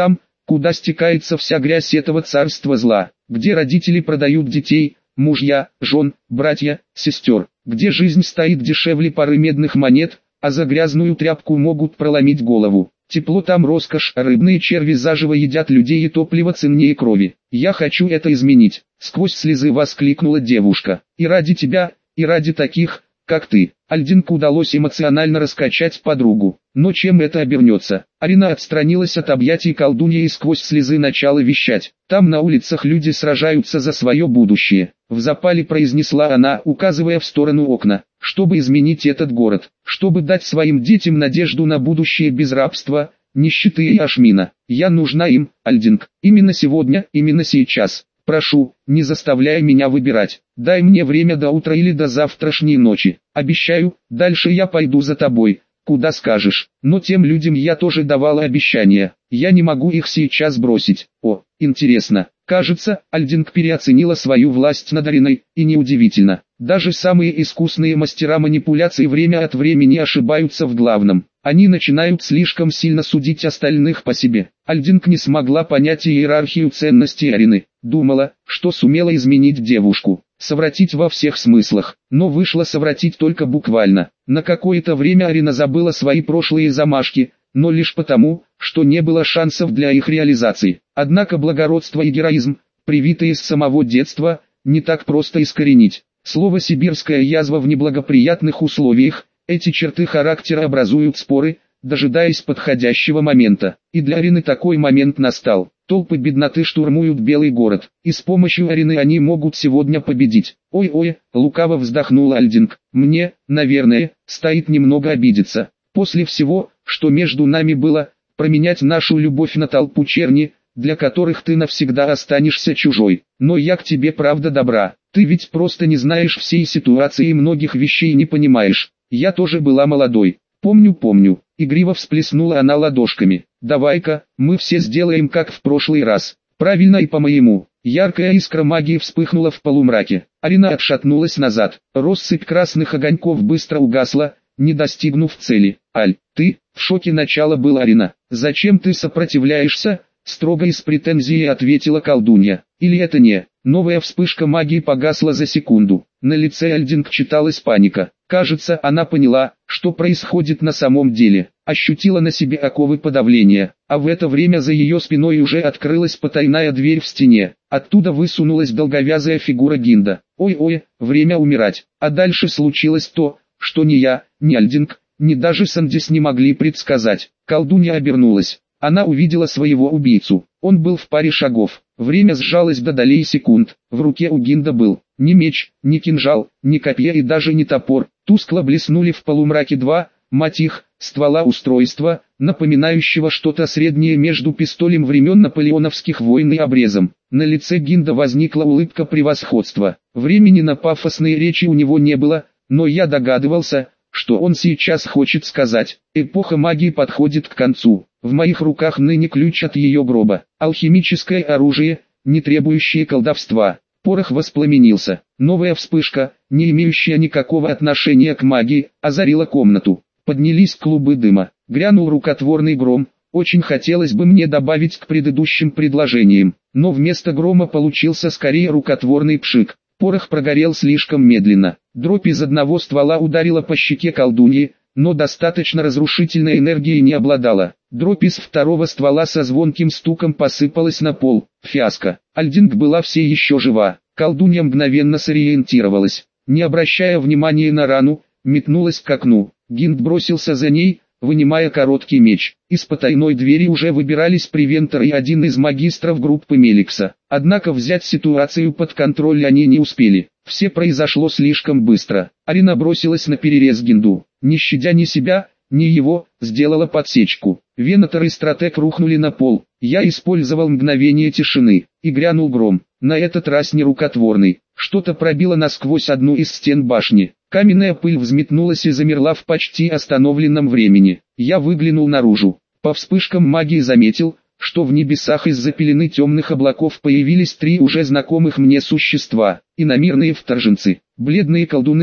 куда стекается вся грязь этого царства зла, где родители продают детей, мужья, жен, братья, сестер, где жизнь стоит дешевле пары медных монет, а за грязную тряпку могут проломить голову. Тепло там роскошь, рыбные черви заживо едят людей и топливо ценнее крови. Я хочу это изменить, сквозь слезы воскликнула девушка. И ради тебя, и ради таких, как ты. Альдинку удалось эмоционально раскачать подругу. Но чем это обернется? Арина отстранилась от объятий колдуньи и сквозь слезы начала вещать. Там на улицах люди сражаются за свое будущее. В запале произнесла она, указывая в сторону окна. Чтобы изменить этот город, чтобы дать своим детям надежду на будущее без рабства, нищеты и ашмина. Я нужна им, Альдинг, именно сегодня, именно сейчас. Прошу, не заставляй меня выбирать. Дай мне время до утра или до завтрашней ночи. Обещаю, дальше я пойду за тобой, куда скажешь. Но тем людям я тоже давала обещания. Я не могу их сейчас бросить. О, интересно. Кажется, Альдинг переоценила свою власть над Ариной, и неудивительно. Даже самые искусные мастера манипуляций время от времени ошибаются в главном. Они начинают слишком сильно судить остальных по себе. Альдинг не смогла понять иерархию ценностей Арины. Думала, что сумела изменить девушку, совратить во всех смыслах, но вышло совратить только буквально. На какое-то время Арина забыла свои прошлые замашки, но лишь потому, что не было шансов для их реализации. Однако благородство и героизм, привитые с самого детства, не так просто искоренить. Слово «сибирская язва» в неблагоприятных условиях, эти черты характера образуют споры, дожидаясь подходящего момента. И для Арины такой момент настал. Толпы бедноты штурмуют Белый город, и с помощью Арины они могут сегодня победить. Ой-ой, лукаво вздохнул Альдинг, мне, наверное, стоит немного обидеться. После всего, что между нами было, променять нашу любовь на толпу черни, для которых ты навсегда останешься чужой. Но я к тебе правда добра, ты ведь просто не знаешь всей ситуации и многих вещей не понимаешь. Я тоже была молодой. Помню, помню. Игриво всплеснула она ладошками. Давай-ка, мы все сделаем как в прошлый раз. Правильно и по-моему. Яркая искра магии вспыхнула в полумраке. Арина отшатнулась назад. Россыпь красных огоньков быстро угасла, не достигнув цели. Аль, ты, в шоке начала была Арина. Зачем ты сопротивляешься? Строго и с претензией ответила колдунья. Или это не? Новая вспышка магии погасла за секунду. На лице Альдинг читалась паника. Кажется, она поняла, что происходит на самом деле. Ощутила на себе оковы подавления. А в это время за ее спиной уже открылась потайная дверь в стене. Оттуда высунулась долговязая фигура Гинда. Ой-ой, время умирать. А дальше случилось то, что ни я, ни Альдинг, ни даже Сандис не могли предсказать. Колдунья обернулась. Она увидела своего убийцу. Он был в паре шагов. Время сжалось до долей секунд. В руке у Гинда был ни меч, ни кинжал, ни копье и даже не топор. Тускло блеснули в полумраке два, мать их, ствола устройства, напоминающего что-то среднее между пистолем времен наполеоновских войн и обрезом. На лице Гинда возникла улыбка превосходства. Времени на пафосные речи у него не было, но я догадывался, что он сейчас хочет сказать. Эпоха магии подходит к концу. В моих руках ныне ключ от ее гроба. Алхимическое оружие, не требующее колдовства. Порох воспламенился. Новая вспышка, не имеющая никакого отношения к магии, озарила комнату. Поднялись клубы дыма. Грянул рукотворный гром. Очень хотелось бы мне добавить к предыдущим предложениям, но вместо грома получился скорее рукотворный пшик. Порох прогорел слишком медленно. Дробь из одного ствола ударила по щеке колдуньи, но достаточно разрушительной энергией не обладала. Дробь из второго ствола со звонким стуком посыпалась на пол. Фиаско. Альдинг была все еще жива. Колдунья мгновенно сориентировалась. Не обращая внимания на рану, метнулась к окну. Гинд бросился за ней, вынимая короткий меч. Из потайной двери уже выбирались превентор и один из магистров группы Меликса. Однако взять ситуацию под контроль они не успели. Все произошло слишком быстро. Арина бросилась на перерез Гинду. Не щадя ни себя, ни его, сделала подсечку. Венатор и стратег рухнули на пол. Я использовал мгновение тишины, и грянул гром. На этот раз не рукотворный. Что-то пробило насквозь одну из стен башни. Каменная пыль взметнулась и замерла в почти остановленном времени. Я выглянул наружу. По вспышкам магии заметил, что в небесах из-за пелены темных облаков появились три уже знакомых мне существа. Иномирные вторженцы, бледные колдуны,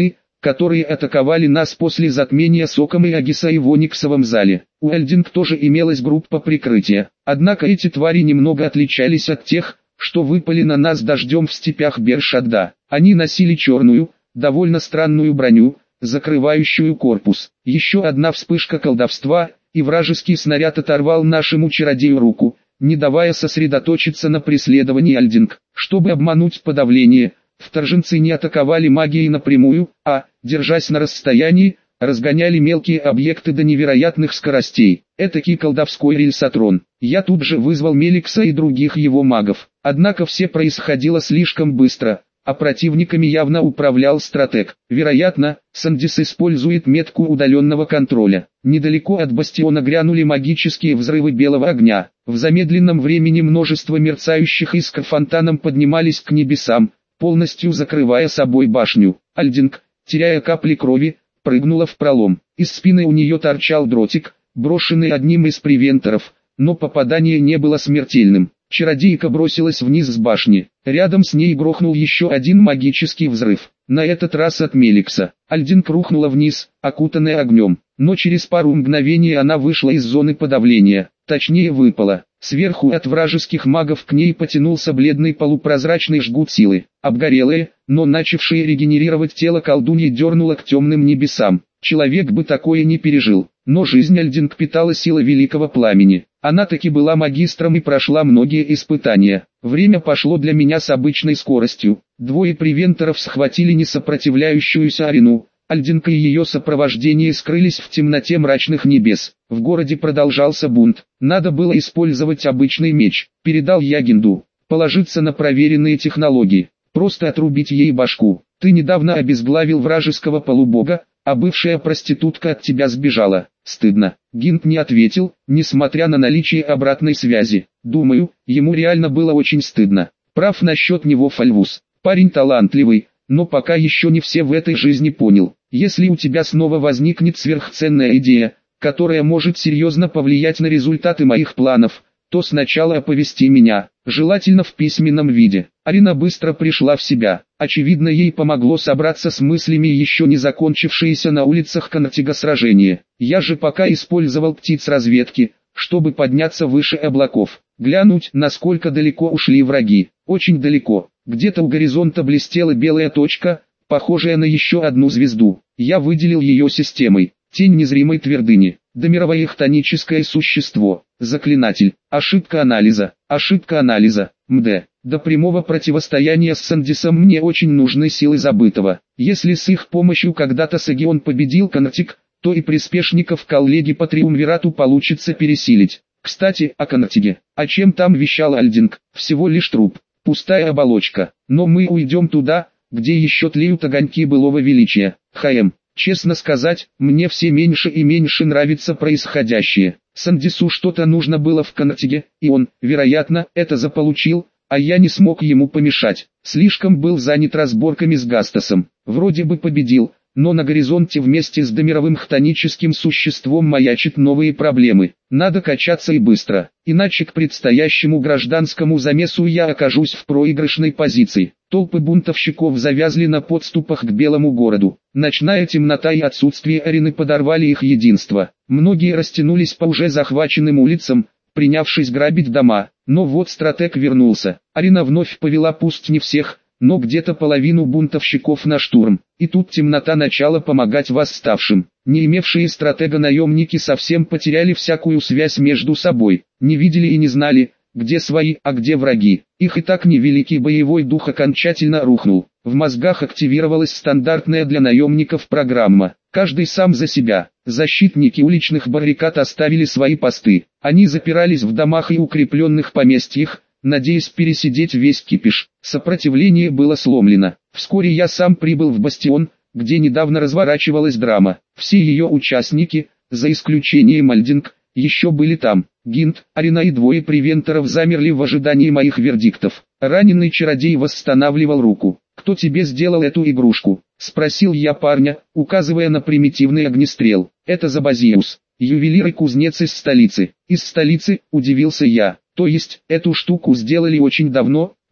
которые атаковали нас после затмения Соком и Агисой в Ониксовом зале. У Эльдинг тоже имелась группа прикрытия, однако эти твари немного отличались от тех, что выпали на нас дождем в степях Бершадда. Они носили черную, довольно странную броню, закрывающую корпус. Еще одна вспышка колдовства, и вражеский снаряд оторвал нашему чародею руку, не давая сосредоточиться на преследовании Эльдинг. Чтобы обмануть подавление, вторженцы не атаковали магией напрямую, а, держась на расстоянии, разгоняли мелкие объекты до невероятных скоростей. Этакий колдовской рельсотрон. Я тут же вызвал Меликса и других его магов. Однако все происходило слишком быстро, а противниками явно управлял стратег. Вероятно, Сандис использует метку удаленного контроля. Недалеко от бастиона грянули магические взрывы белого огня. В замедленном времени множество мерцающих искр фонтаном поднимались к небесам, полностью закрывая собой башню. Эльдинг, теряя капли крови, прыгнула в пролом. Из спины у нее торчал дротик, брошенный одним из превенторов, но попадание не было смертельным. Чародейка бросилась вниз с башни. Рядом с ней грохнул еще один магический взрыв. На этот раз от Меликса. Эльдинг рухнула вниз, окутанная огнем. Но через пару мгновений она вышла из зоны подавления. Точнее выпала. Сверху от вражеских магов к ней потянулся бледный полупрозрачный жгут силы. Обгорелое, но начавшее регенерировать тело колдуньи дернуло к темным небесам. Человек бы такое не пережил. Но жизнь Эльдинг питала сила великого пламени. Она таки была магистром и прошла многие испытания. Время пошло для меня с обычной скоростью. Двое превенторов схватили несопротивляющуюся Арину. Эльдинг и ее сопровождение скрылись в темноте мрачных небес. В городе продолжался бунт. Надо было использовать обычный меч. Передал я Гинду. Положиться на проверенные технологии. Просто отрубить ей башку. Ты недавно обезглавил вражеского полубога, а бывшая проститутка от тебя сбежала. Стыдно. Гинд не ответил, несмотря на наличие обратной связи. Думаю, ему реально было очень стыдно. Прав насчет него Фальвус. Парень талантливый, но пока еще не все в этой жизни понял. Если у тебя снова возникнет сверхценная идея, которая может серьезно повлиять на результаты моих планов, то сначала оповести меня, желательно в письменном виде. Арина быстро пришла в себя. Очевидно, ей помогло собраться с мыслями еще не закончившееся на улицах Конатига сражение. Я же пока использовал птиц разведки, чтобы подняться выше облаков, глянуть, насколько далеко ушли враги. Очень далеко. Где-то у горизонта блестела белая точка, похожая на еще одну звезду. Я выделил ее системой. Тень незримой твердыни. Домировое хтоническое существо. Заклинатель. Ошибка анализа. Ошибка анализа. МД. До прямого противостояния с Сандисом мне очень нужны силы забытого. Если с их помощью когда-то Сагион победил Конатиг, то и приспешников коллеги по Триумвирату получится пересилить. Кстати, о Конатиге. О чем там вещал Эльдинг? Всего лишь труп. Пустая оболочка. Но мы уйдем туда, где еще тлеют огоньки былого величия. ХМ. Честно сказать, мне все меньше и меньше нравится происходящее. Сандису что-то нужно было в Конатиге, и он, вероятно, это заполучил, а я не смог ему помешать. Слишком был занят разборками с Гастасом. Вроде бы победил, но на горизонте вместе с домировым хтоническим существом маячат новые проблемы. Надо качаться и быстро, иначе к предстоящему гражданскому замесу я окажусь в проигрышной позиции. Толпы бунтовщиков завязли на подступах к Белому городу. Ночная темнота и отсутствие Арины подорвали их единство. Многие растянулись по уже захваченным улицам, принявшись грабить дома. Но вот стратег вернулся. Арина вновь повела пусть не всех, но где-то половину бунтовщиков на штурм. И тут темнота начала помогать восставшим. Не имевшие стратега наемники совсем потеряли всякую связь между собой. Не видели и не знали, где свои, а где враги. Их и так невеликий боевой дух окончательно рухнул. В мозгах активировалась стандартная для наемников программа. Каждый сам за себя. Защитники уличных баррикад оставили свои посты. Они запирались в домах и укрепленных поместьях, надеясь пересидеть весь кипиш. Сопротивление было сломлено. Вскоре я сам прибыл в бастион, где недавно разворачивалась драма. Все ее участники, за исключением Эльдинг, еще были там. Гинд, Арина и двое превенторов замерли в ожидании моих вердиктов. Раненый чародей восстанавливал руку. «Кто тебе сделал эту игрушку?» — спросил я парня, указывая на примитивный огнестрел. «Это Забазиус, ювелир и кузнец из столицы». «Из столицы?» — удивился я. «То есть, эту штуку сделали очень давно?» «Да,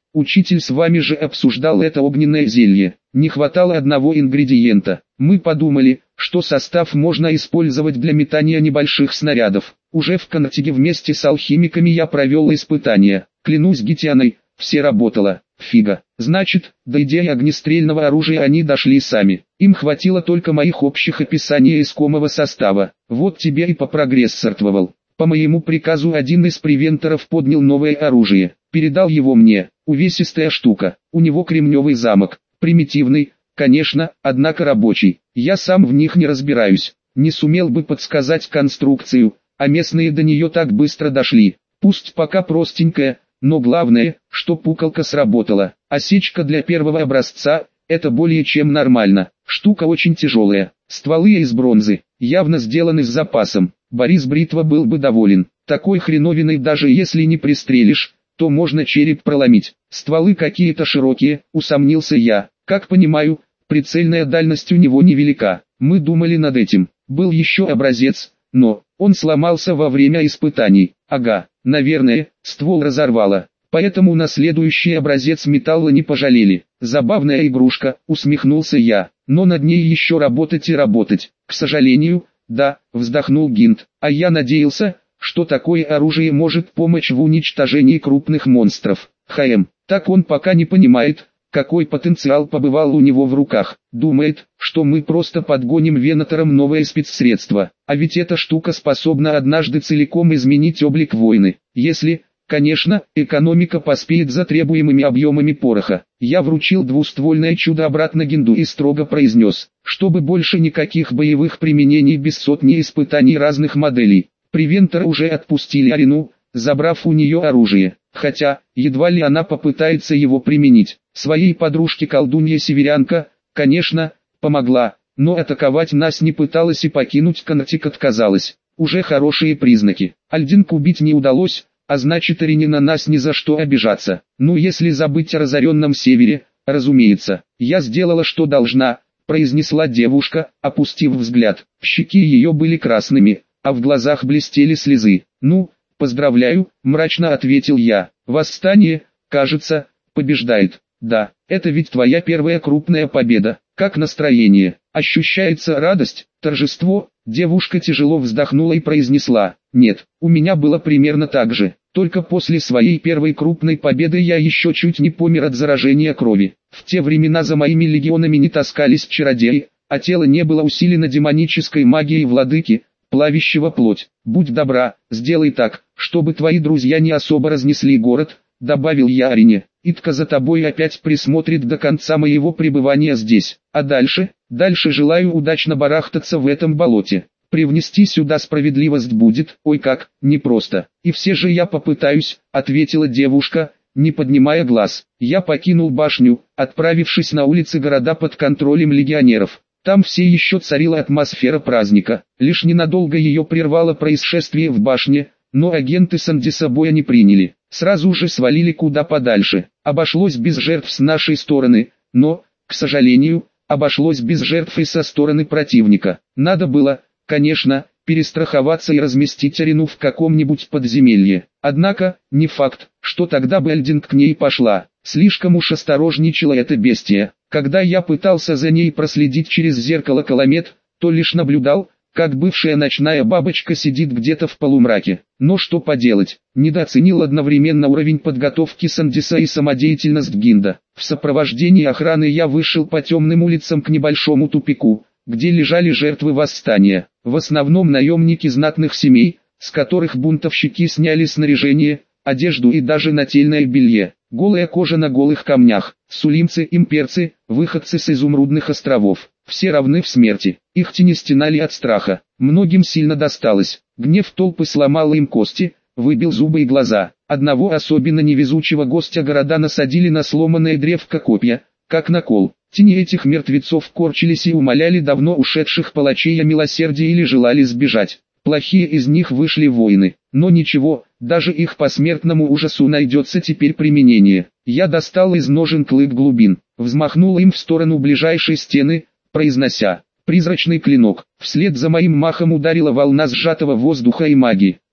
Учитель с вами же обсуждал это огненное зелье. Не хватало одного ингредиента. Мы подумали, что состав можно использовать для метания небольших снарядов. Уже в Контиге вместе с алхимиками я провел испытания. Клянусь Гитяной, все работало. Фига. Значит, до идеи огнестрельного оружия они дошли сами. Им хватило только моих общих описаний искомого состава. Вот тебе и попрогрессорствовал. По моему приказу один из превенторов поднял новое оружие. Передал его мне. Увесистая штука. У него кремневый замок. Примитивный, конечно, однако рабочий. Я сам в них не разбираюсь. Не сумел бы подсказать конструкцию, а местные до нее так быстро дошли. Пусть пока простенькая, но главное, что пукалка сработала. Осечка для первого образца – это более чем нормально. Штука очень тяжелая. Стволы из бронзы, явно сделаны с запасом. Борис Бритва был бы доволен. Такой хреновиной даже если не пристрелишь, то можно череп проломить. Стволы какие-то широкие, усомнился я. Как понимаю, прицельная дальность у него невелика. Мы думали над этим. Был еще образец, но он сломался во время испытаний. Ага, наверное, ствол разорвало. Поэтому на следующий образец металла не пожалели. Забавная игрушка, усмехнулся я. Но над ней еще работать и работать. К сожалению, да, вздохнул Гинт. А я надеялся, что такое оружие может помочь в уничтожении крупных монстров. ХМ, так он пока не понимает, какой потенциал побывал у него в руках. Думает, что мы просто подгоним Венаторам новое спецсредство. А ведь эта штука способна однажды целиком изменить облик войны. Если, конечно, экономика поспеет за требуемыми объемами пороха. Я вручил двуствольное чудо обратно Гинду и строго произнес, чтобы больше никаких боевых применений без сотни испытаний разных моделей. Превентор уже отпустили Арину, забрав у нее оружие. Хотя, едва ли она попытается его применить. Своей подружке-колдунья-северянка, конечно, помогла, но атаковать нас не пыталась и покинуть Контик отказалась. Уже хорошие признаки. Альдинку убить не удалось, а значит Арине на нас ни за что обижаться. Ну если забыть о разоренном севере, разумеется. Я сделала что должна, произнесла девушка, опустив взгляд. Щеки ее были красными, а в глазах блестели слезы. Ну, поздравляю, мрачно ответил я. Восстание, кажется, побеждает. Да, это ведь твоя первая крупная победа. Как настроение? Ощущается радость, торжество? Девушка тяжело вздохнула и произнесла: нет, у меня было примерно так же. Только после своей первой крупной победы я еще чуть не помер от заражения крови. В те времена за моими легионами не таскались чародеи, а тело не было усилено демонической магией владыки, плавящего плоть. Будь добра, сделай так, чтобы твои друзья не особо разнесли город, добавил я Арине. Итка за тобой опять присмотрит до конца моего пребывания здесь. А дальше, дальше желаю удачно барахтаться в этом болоте. Привнести сюда справедливость будет, ой как, непросто. И все же я попытаюсь, ответила девушка, не поднимая глаз. Я покинул башню, отправившись на улицы города под контролем легионеров. Там все еще царила атмосфера праздника. Лишь ненадолго ее прервало происшествие в башне, но агенты Сандиса боя не приняли. Сразу же свалили куда подальше. Обошлось без жертв с нашей стороны, но, к сожалению, обошлось без жертв и со стороны противника. Надо было, конечно, перестраховаться и разместить Арину в каком-нибудь подземелье. Однако, не факт, что тогда бы Эльдинг к ней пошла. Слишком уж осторожничала эта бестия. Когда я пытался за ней проследить через зеркало Каламет, то лишь наблюдал, как бывшая ночная бабочка сидит где-то в полумраке. Но что поделать, недооценил одновременно уровень подготовки Сандиса и самодеятельность Гинда. В сопровождении охраны я вышел по темным улицам к небольшому тупику, где лежали жертвы восстания. В основном наемники знатных семей, с которых бунтовщики сняли снаряжение, одежду и даже нательное белье. Голая кожа на голых камнях, сулимцы, имперцы, выходцы с изумрудных островов. Все равны в смерти, их тени стенали от страха. Многим сильно досталось. Гнев толпы сломал им кости, выбил зубы и глаза. Одного особенно невезучего гостя города насадили на сломанное древко копья, как на кол. Тени этих мертвецов корчились и умоляли давно ушедших палачей о милосердии или желали сбежать. Плохие из них вышли воины, но ничего, даже их посмертному ужасу найдется теперь применение. Я достал из ножен клык глубин, взмахнул им в сторону ближайшей стены, произнося: «Призрачный клинок». Вслед за моим махом ударила волна сжатого воздуха и магии.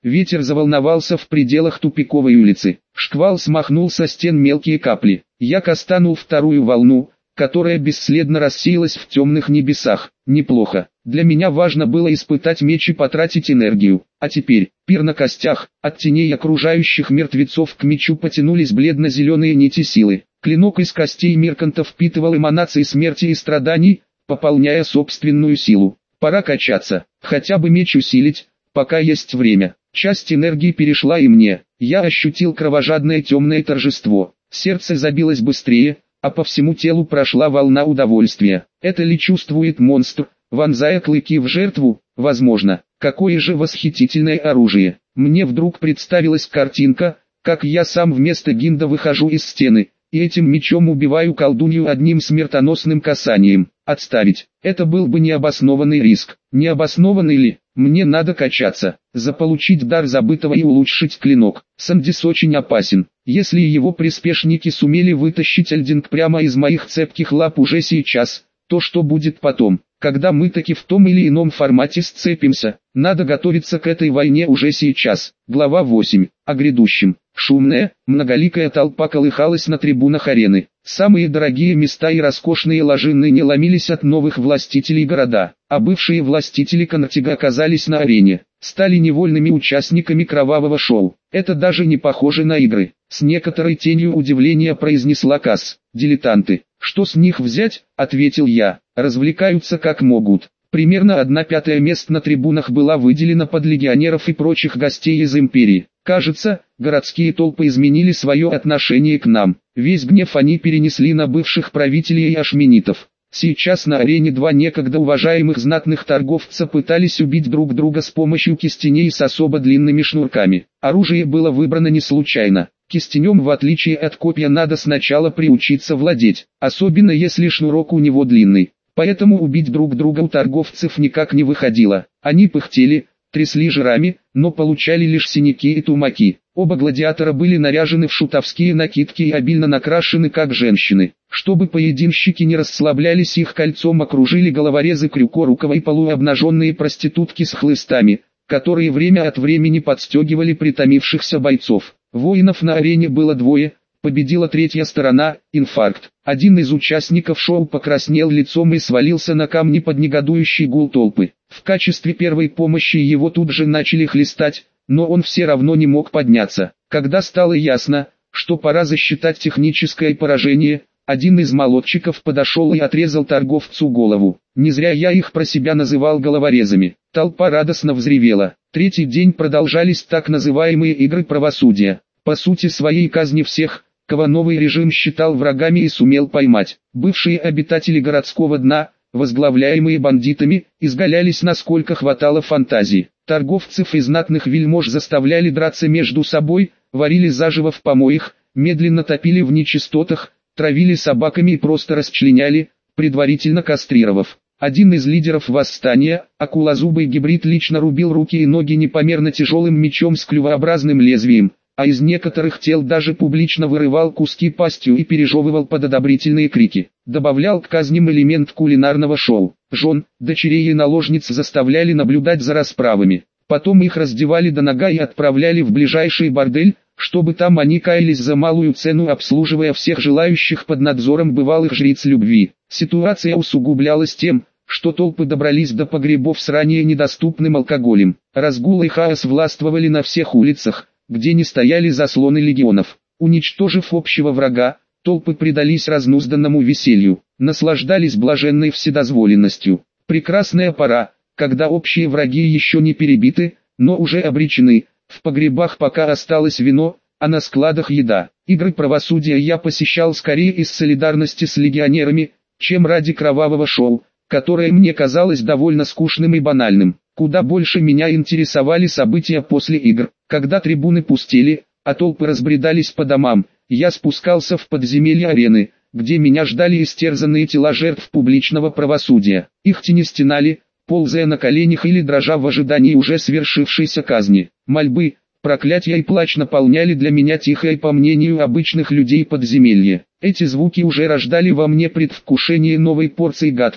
Ветер заволновался в пределах тупиковой улицы. Шквал смахнул со стен мелкие капли. Я кастанул вторую волну, которая бесследно рассеялась в темных небесах. Неплохо. Для меня важно было испытать меч и потратить энергию. А теперь, пир на костях, от теней окружающих мертвецов к мечу потянулись бледно-зеленые нити силы. Клинок из костей Мирканта впитывал эманации смерти и страданий, пополняя собственную силу. Пора качаться, хотя бы меч усилить, пока есть время. Часть энергии перешла и мне. Я ощутил кровожадное темное торжество. Сердце забилось быстрее, а по всему телу прошла волна удовольствия. Это ли чувствует монстр, вонзая клыки в жертву? Возможно. Какое же восхитительное оружие. Мне вдруг представилась картинка, как я сам вместо Гинда выхожу из стены, и этим мечом убиваю колдунью одним смертоносным касанием. Отставить. Это был бы необоснованный риск. Необоснованный ли? Мне надо качаться, заполучить дар забытого и улучшить клинок. Сандис очень опасен. Если его приспешники сумели вытащить Эльдинг прямо из моих цепких лап уже сейчас, то что будет потом? Когда мы таки в том или ином формате сцепимся, надо готовиться к этой войне уже сейчас. Глава восемь. О грядущем. Шумная, многоликая толпа колыхалась на трибунах арены. Самые дорогие места и роскошные ложи ныне ломились от новых властителей города, а бывшие властители Контига оказались на арене, стали невольными участниками кровавого шоу. Это даже не похоже на игры. С некоторой тенью удивления произнесла Касс. «Дилетанты, что с них взять?» — ответил я. «Развлекаются как могут». Примерно одна пятая мест на трибунах была выделена под легионеров и прочих гостей из империи. Кажется, городские толпы изменили свое отношение к нам. Весь гнев они перенесли на бывших правителей и ашменитов. Сейчас на арене два некогда уважаемых знатных торговца пытались убить друг друга с помощью кистеней с особо длинными шнурками. Оружие было выбрано не случайно. Кистенем, в отличие от копья, надо сначала приучиться владеть, особенно если шнурок у него длинный. Поэтому убить друг друга у торговцев никак не выходило. Они пыхтели, трясли жирами, но получали лишь синяки и тумаки. Оба гладиатора были наряжены в шутовские накидки и обильно накрашены как женщины. Чтобы поединщики не расслаблялись, их кольцом окружили головорезы Крюкорукова и полуобнаженные проститутки с хлыстами, которые время от времени подстегивали притомившихся бойцов. Воинов на арене было двое. Победила третья сторона, инфаркт. Один из участников шоу покраснел лицом и свалился на камни под негодующий гул толпы. В качестве первой помощи его тут же начали хлестать, но он все равно не мог подняться. Когда стало ясно, что пора засчитать техническое поражение, один из молодчиков подошел и отрезал торговцу голову. Не зря я их про себя называл головорезами. Толпа радостно взревела. Третий день продолжались так называемые игры правосудия. По сути своей казни всех, кого новый режим считал врагами и сумел поймать. Бывшие обитатели городского дна, возглавляемые бандитами, изгалялись насколько хватало фантазии. Торговцев и знатных вельмож заставляли драться между собой, варили заживо в помоях, медленно топили в нечистотах, травили собаками и просто расчленяли, предварительно кастрировав. Один из лидеров восстания, акулозубый гибрид, лично рубил руки и ноги непомерно тяжелым мечом с клювообразным лезвием, а из некоторых тел даже публично вырывал куски пастью и пережевывал под одобрительные крики. Добавлял к казням элемент кулинарного шоу. Жен, дочерей и наложниц заставляли наблюдать за расправами. Потом их раздевали до нога и отправляли в ближайший бордель, чтобы там они каялись за малую цену, обслуживая всех желающих под надзором бывалых жриц любви. Ситуация усугублялась тем, что толпы добрались до погребов с ранее недоступным алкоголем. Разгул и хаос властвовали на всех улицах, где не стояли заслоны легионов. Уничтожив общего врага, толпы предались разнузданному веселью, наслаждались блаженной вседозволенностью. Прекрасная пора, когда общие враги еще не перебиты, но уже обречены. В погребах пока осталось вино, а на складах еда. Игры правосудия я посещал скорее из солидарности с легионерами, чем ради кровавого шоу, которое мне казалось довольно скучным и банальным. Куда больше меня интересовали события после игр. Когда трибуны пустели, а толпы разбредались по домам, я спускался в подземелье арены, где меня ждали истерзанные тела жертв публичного правосудия. Их тени стенали, ползая на коленях или дрожа в ожидании уже свершившейся казни. Мольбы, проклятия и плач наполняли для меня тихое, по мнению обычных людей, подземелье. Эти звуки уже рождали во мне предвкушение новой порции гадкого,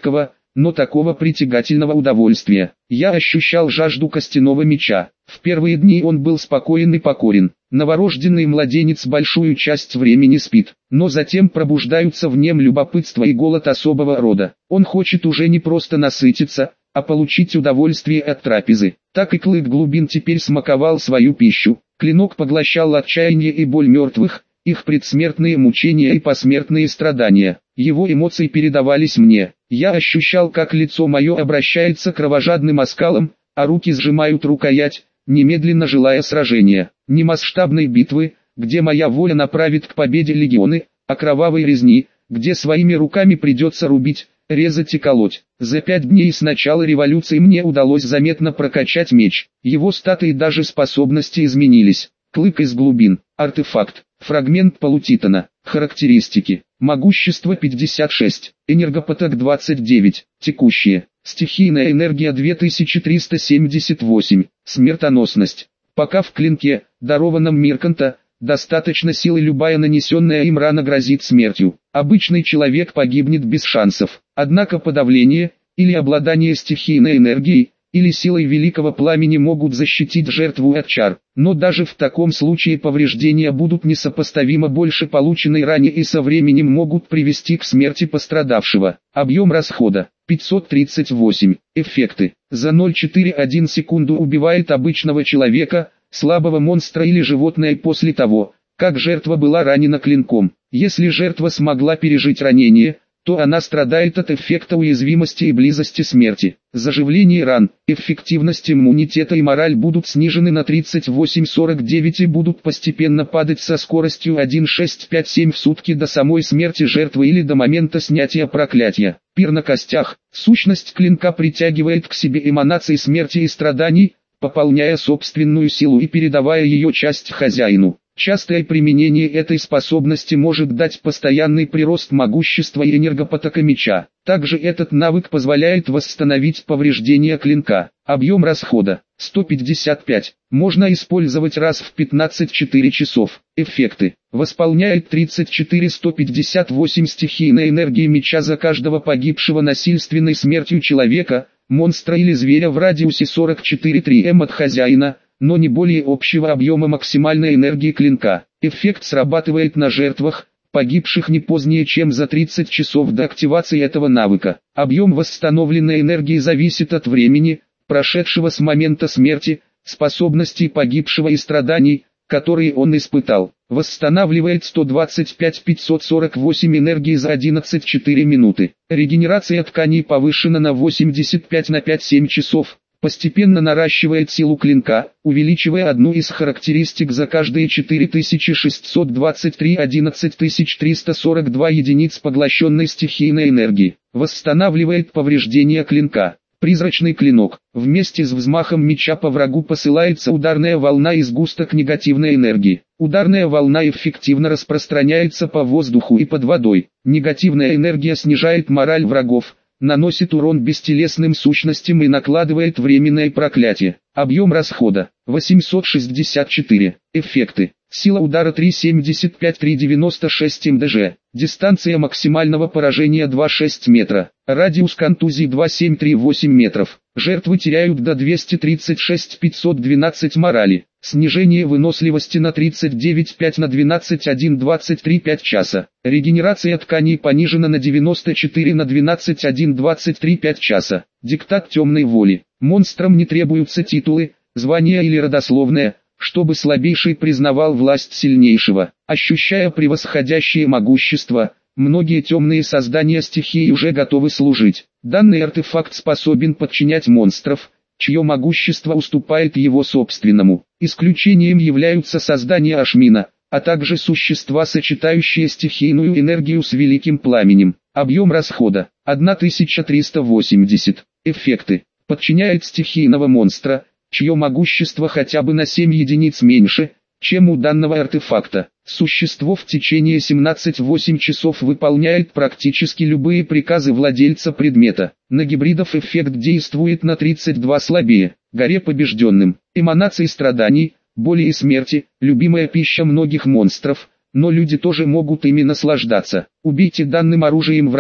но такого притягательного удовольствия. Я ощущал жажду костяного меча. В первые дни он был спокоен и покорен. Новорожденный младенец большую часть времени спит, но затем пробуждаются в нем любопытство и голод особого рода. Он хочет уже не просто насытиться, а получить удовольствие от трапезы. Так и Клык Глубин теперь смаковал свою пищу. Клинок поглощал отчаяние и боль мертвых, их предсмертные мучения и посмертные страдания. Его эмоции передавались мне. Я ощущал, как лицо мое обращается кровожадным оскалом, а руки сжимают рукоять, немедленно желая сражения. Не масштабной битвы, где моя воля направит к победе легионы, а кровавой резни, где своими руками придется рубить, резать и колоть. За пять дней с начала революции мне удалось заметно прокачать меч. Его статы и даже способности изменились. Клык из глубин. Артефакт. Фрагмент полутитана. Характеристики. Могущество пятьдесят шесть. Энергопоток двадцать девять. Текущие. Стихийная энергия две тысячи триста семьдесят восемь. Смертоносность. Пока в клинке, дарованном Мирканта, достаточно силы, любая нанесенная им рана грозит смертью. Обычный человек погибнет без шансов. Однако подавление, или обладание стихийной энергией, или силой великого пламени могут защитить жертву от чар. Но даже в таком случае повреждения будут несопоставимо больше полученной ране и со временем могут привести к смерти пострадавшего. Объем расхода пятьсот тридцать восемь. Эффекты. За ноль целых четыре десятых одной секунду убивает обычного человека, слабого монстра или животное после того, как жертва была ранена клинком. Если жертва смогла пережить ранение, то она страдает от эффекта уязвимости и близости смерти. Заживление ран, эффективность иммунитета и мораль будут снижены на тридцать восемь сорок девять и будут постепенно падать со скоростью один целых шесть пять семь в сутки до самой смерти жертвы или до момента снятия проклятия. Пир на костях. Сущность клинка притягивает к себе эманации смерти и страданий, пополняя собственную силу и передавая ее часть хозяину. Частое применение этой способности может дать постоянный прирост могущества и энергопотока меча. Также этот навык позволяет восстановить повреждения клинка. Объем расхода сто пятьдесят пять. Можно использовать раз в пятнадцать четыре часов. Эффекты. Восполняет тридцать четыре сто пятьдесят восемь стихийной энергии меча за каждого погибшего насильственной смертью человека, монстра или зверя в радиусе сорок четыре целых три эм от хозяина, но не более общего объема максимальной энергии клинка. Эффект срабатывает на жертвах, погибших не позднее чем за тридцать часов до активации этого навыка. Объем восстановленной энергии зависит от времени, прошедшего с момента смерти, способностей погибшего и страданий, которые он испытал. Восстанавливает сто двадцать пять тысяч пятьсот сорок восемь энергии за одиннадцать целых четыре минуты. Регенерация тканей повышена на восемьдесят пять на пять семь часов. Постепенно наращивает силу клинка, увеличивая одну из характеристик за каждые четыре тысячи шестьсот двадцать три — одиннадцать тысяч триста сорок два единиц поглощенной стихийной энергии. Восстанавливает повреждения клинка. Призрачный клинок. Вместе с взмахом меча по врагу посылается ударная волна из сгусток негативной энергии. Ударная волна эффективно распространяется по воздуху и под водой. Негативная энергия снижает мораль врагов, наносит урон бестелесным сущностям и накладывает временное проклятие. Объем расхода восемьсот шестьдесят четыре. Эффекты. Сила удара три целых семьдесят пять сотых — три целых девяносто шесть эм дэ жэ. Дистанция максимального поражения два целых шесть метра. Радиус контузии два целых семь три восемь метров. Жертвы теряют до двести тридцать шесть тысяч пятьсот двенадцать морали. Снижение выносливости на тридцать девять целых пять на двенадцать целых одна двадцать три пять часа. Регенерация тканей понижена на девяносто четыре на двенадцать целых одна двадцать три пять часа. Диктат темной воли. Монстрам не требуются титулы, звания или родословная, чтобы слабейший признавал власть сильнейшего. Ощущая превосходящее могущество, многие темные создания стихии уже готовы служить. Данный артефакт способен подчинять монстров, чье могущество уступает его собственному. Исключением являются создания Ашмина, а также существа, сочетающие стихийную энергию с великим пламенем. Объем расхода тысяча триста восемьдесят. Эффекты. Подчиняет стихийного монстра, чье могущество хотя бы на семь единиц меньше, чем у данного артефакта. Существо в течение семнадцати восьми часов выполняет практически любые приказы владельца предмета. На гибридов эффект действует на тридцать два слабее. Горе побежденным. Эманации страданий, боли и смерти, любимая пища многих монстров, но люди тоже могут ими наслаждаться. Убейте данным оружием врага,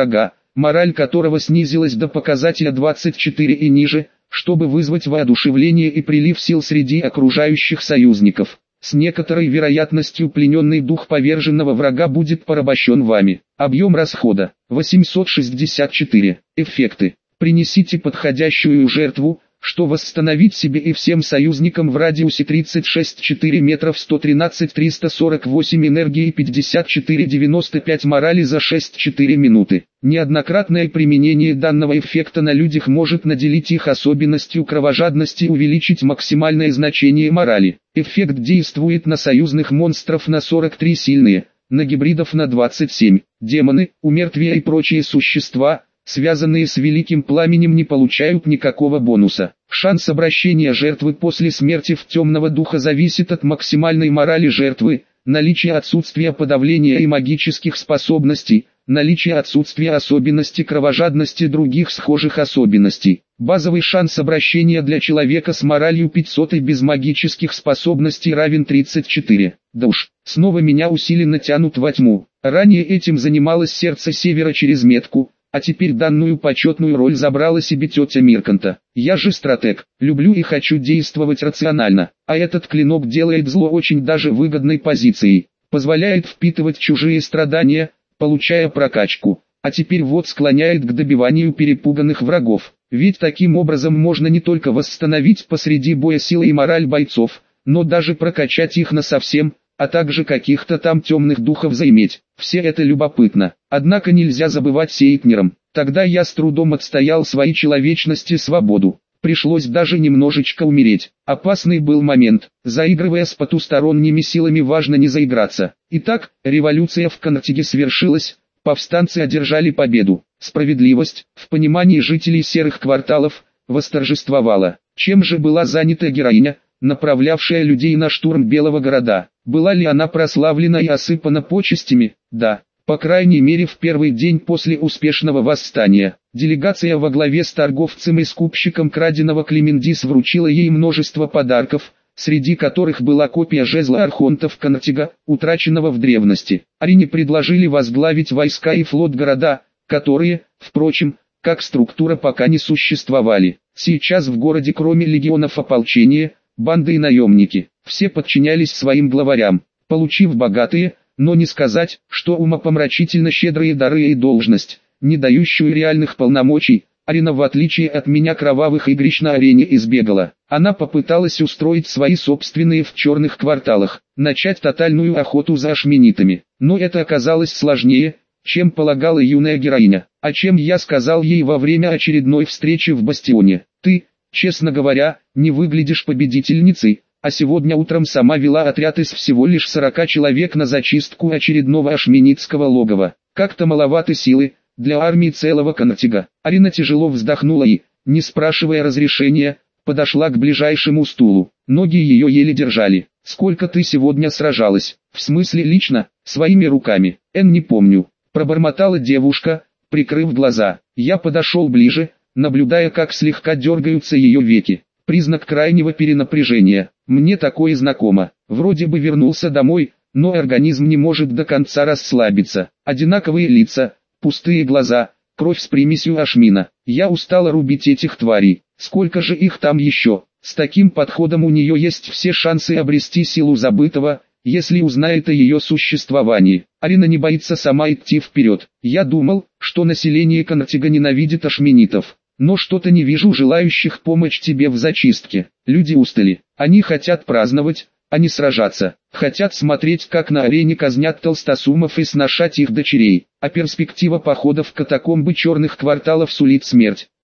мораль которого снизилась до показателя двадцать четыре и ниже, чтобы вызвать воодушевление и прилив сил среди окружающих союзников. С некоторой вероятностью плененный дух поверженного врага будет порабощен вами. Объем расхода восемьсот шестьдесят четыре. Эффекты. Принесите подходящую жертву, что восстановить себе и всем союзникам в радиусе тридцать шесть целых четыре метров сто тринадцать триста сорок восемь энергии и пятьдесят четыре целых девяносто пять морали за шесть целых четыре минуты. Неоднократное применение данного эффекта на людях может наделить их особенностью кровожадности и увеличить максимальное значение морали. Эффект действует на союзных монстров на сорок три сильные, на гибридов на двадцать семь. Демоны, умертвия и прочие существа, связанные с великим пламенем, не получают никакого бонуса. Шанс обращения жертвы после смерти в темного духа зависит от максимальной морали жертвы, наличия отсутствия подавления и магических способностей, наличия отсутствия особенностей кровожадности других схожих особенностей. Базовый шанс обращения для человека с моралью пятьсот и без магических способностей равен тридцать четыре. Да уж, снова меня усиленно тянут во тьму. Ранее этим занималось сердце Севера через метку, а теперь данную почетную роль забрала себе тетя Мирканта. Я же стратег, люблю и хочу действовать рационально, а этот клинок делает зло очень даже выгодной позицией, позволяет впитывать чужие страдания, получая прокачку, а теперь вот склоняет к добиванию перепуганных врагов. Ведь таким образом можно не только восстановить посреди боя силы и мораль бойцов, но даже прокачать их насовсем, а также каких-то там темных духов заиметь. Все это любопытно. Однако нельзя забывать Сейтнером. Тогда я с трудом отстоял своей человечности свободу. Пришлось даже немножечко умереть. Опасный был момент. Заигрывая с потусторонними силами, важно не заиграться. Итак, революция в Контиге свершилась. Повстанцы одержали победу. Справедливость, в понимании жителей серых кварталов, восторжествовала. Чем же была занята героиня, направлявшая людей на штурм Белого города? Была ли она прославлена и осыпана почестями? Да, по крайней мере в первый день после успешного восстания. Делегация во главе с торговцем и скупщиком краденого Клемендис вручила ей множество подарков, среди которых была копия жезла архонтов Контига, утраченного в древности. Арине предложили возглавить войска и флот города, которые, впрочем, как структура пока не существовали. Сейчас в городе кроме легионов ополчения, банды и наемники, все подчинялись своим главарям, получив богатые, но не сказать, что умопомрачительно щедрые дары и должность, не дающую реальных полномочий. Арина, в отличие от меня, кровавых игрищ на арене избегала. Она попыталась устроить свои собственные в черных кварталах, начать тотальную охоту за ашменитами. Но это оказалось сложнее, чем полагала юная героиня. О чем я сказал ей во время очередной встречи в Бастионе. Ты, честно говоря, не выглядишь победительницей, а сегодня утром сама вела отряд из всего лишь сорока человек на зачистку очередного ашменитского логова. Как-то маловато силы для армии целого Контига. Арина тяжело вздохнула и, не спрашивая разрешения, подошла к ближайшему стулу. Ноги ее еле держали. «Сколько ты сегодня сражалась?» «В смысле лично, своими руками?» «Эн, не помню», пробормотала девушка, прикрыв глаза. Я подошел ближе, наблюдая, как слегка дергаются ее веки. Признак крайнего перенапряжения. Мне такое знакомо. Вроде бы вернулся домой, но организм не может до конца расслабиться. Одинаковые лица, пустые глаза, кровь с примесью ашмина. Я устала рубить этих тварей. Сколько же их там еще? С таким подходом у нее есть все шансы обрести силу забытого, если узнает о ее существовании. Арина не боится сама идти вперед. Я думал, что население Контига ненавидит ашменитов. Но что-то не вижу желающих помочь тебе в зачистке. Люди устали. Они хотят праздновать, а не сражаться. Хотят смотреть, как на арене казнят толстосумов и сношать их дочерей. А перспектива похода в катакомбы черных кварталов сулит смерть.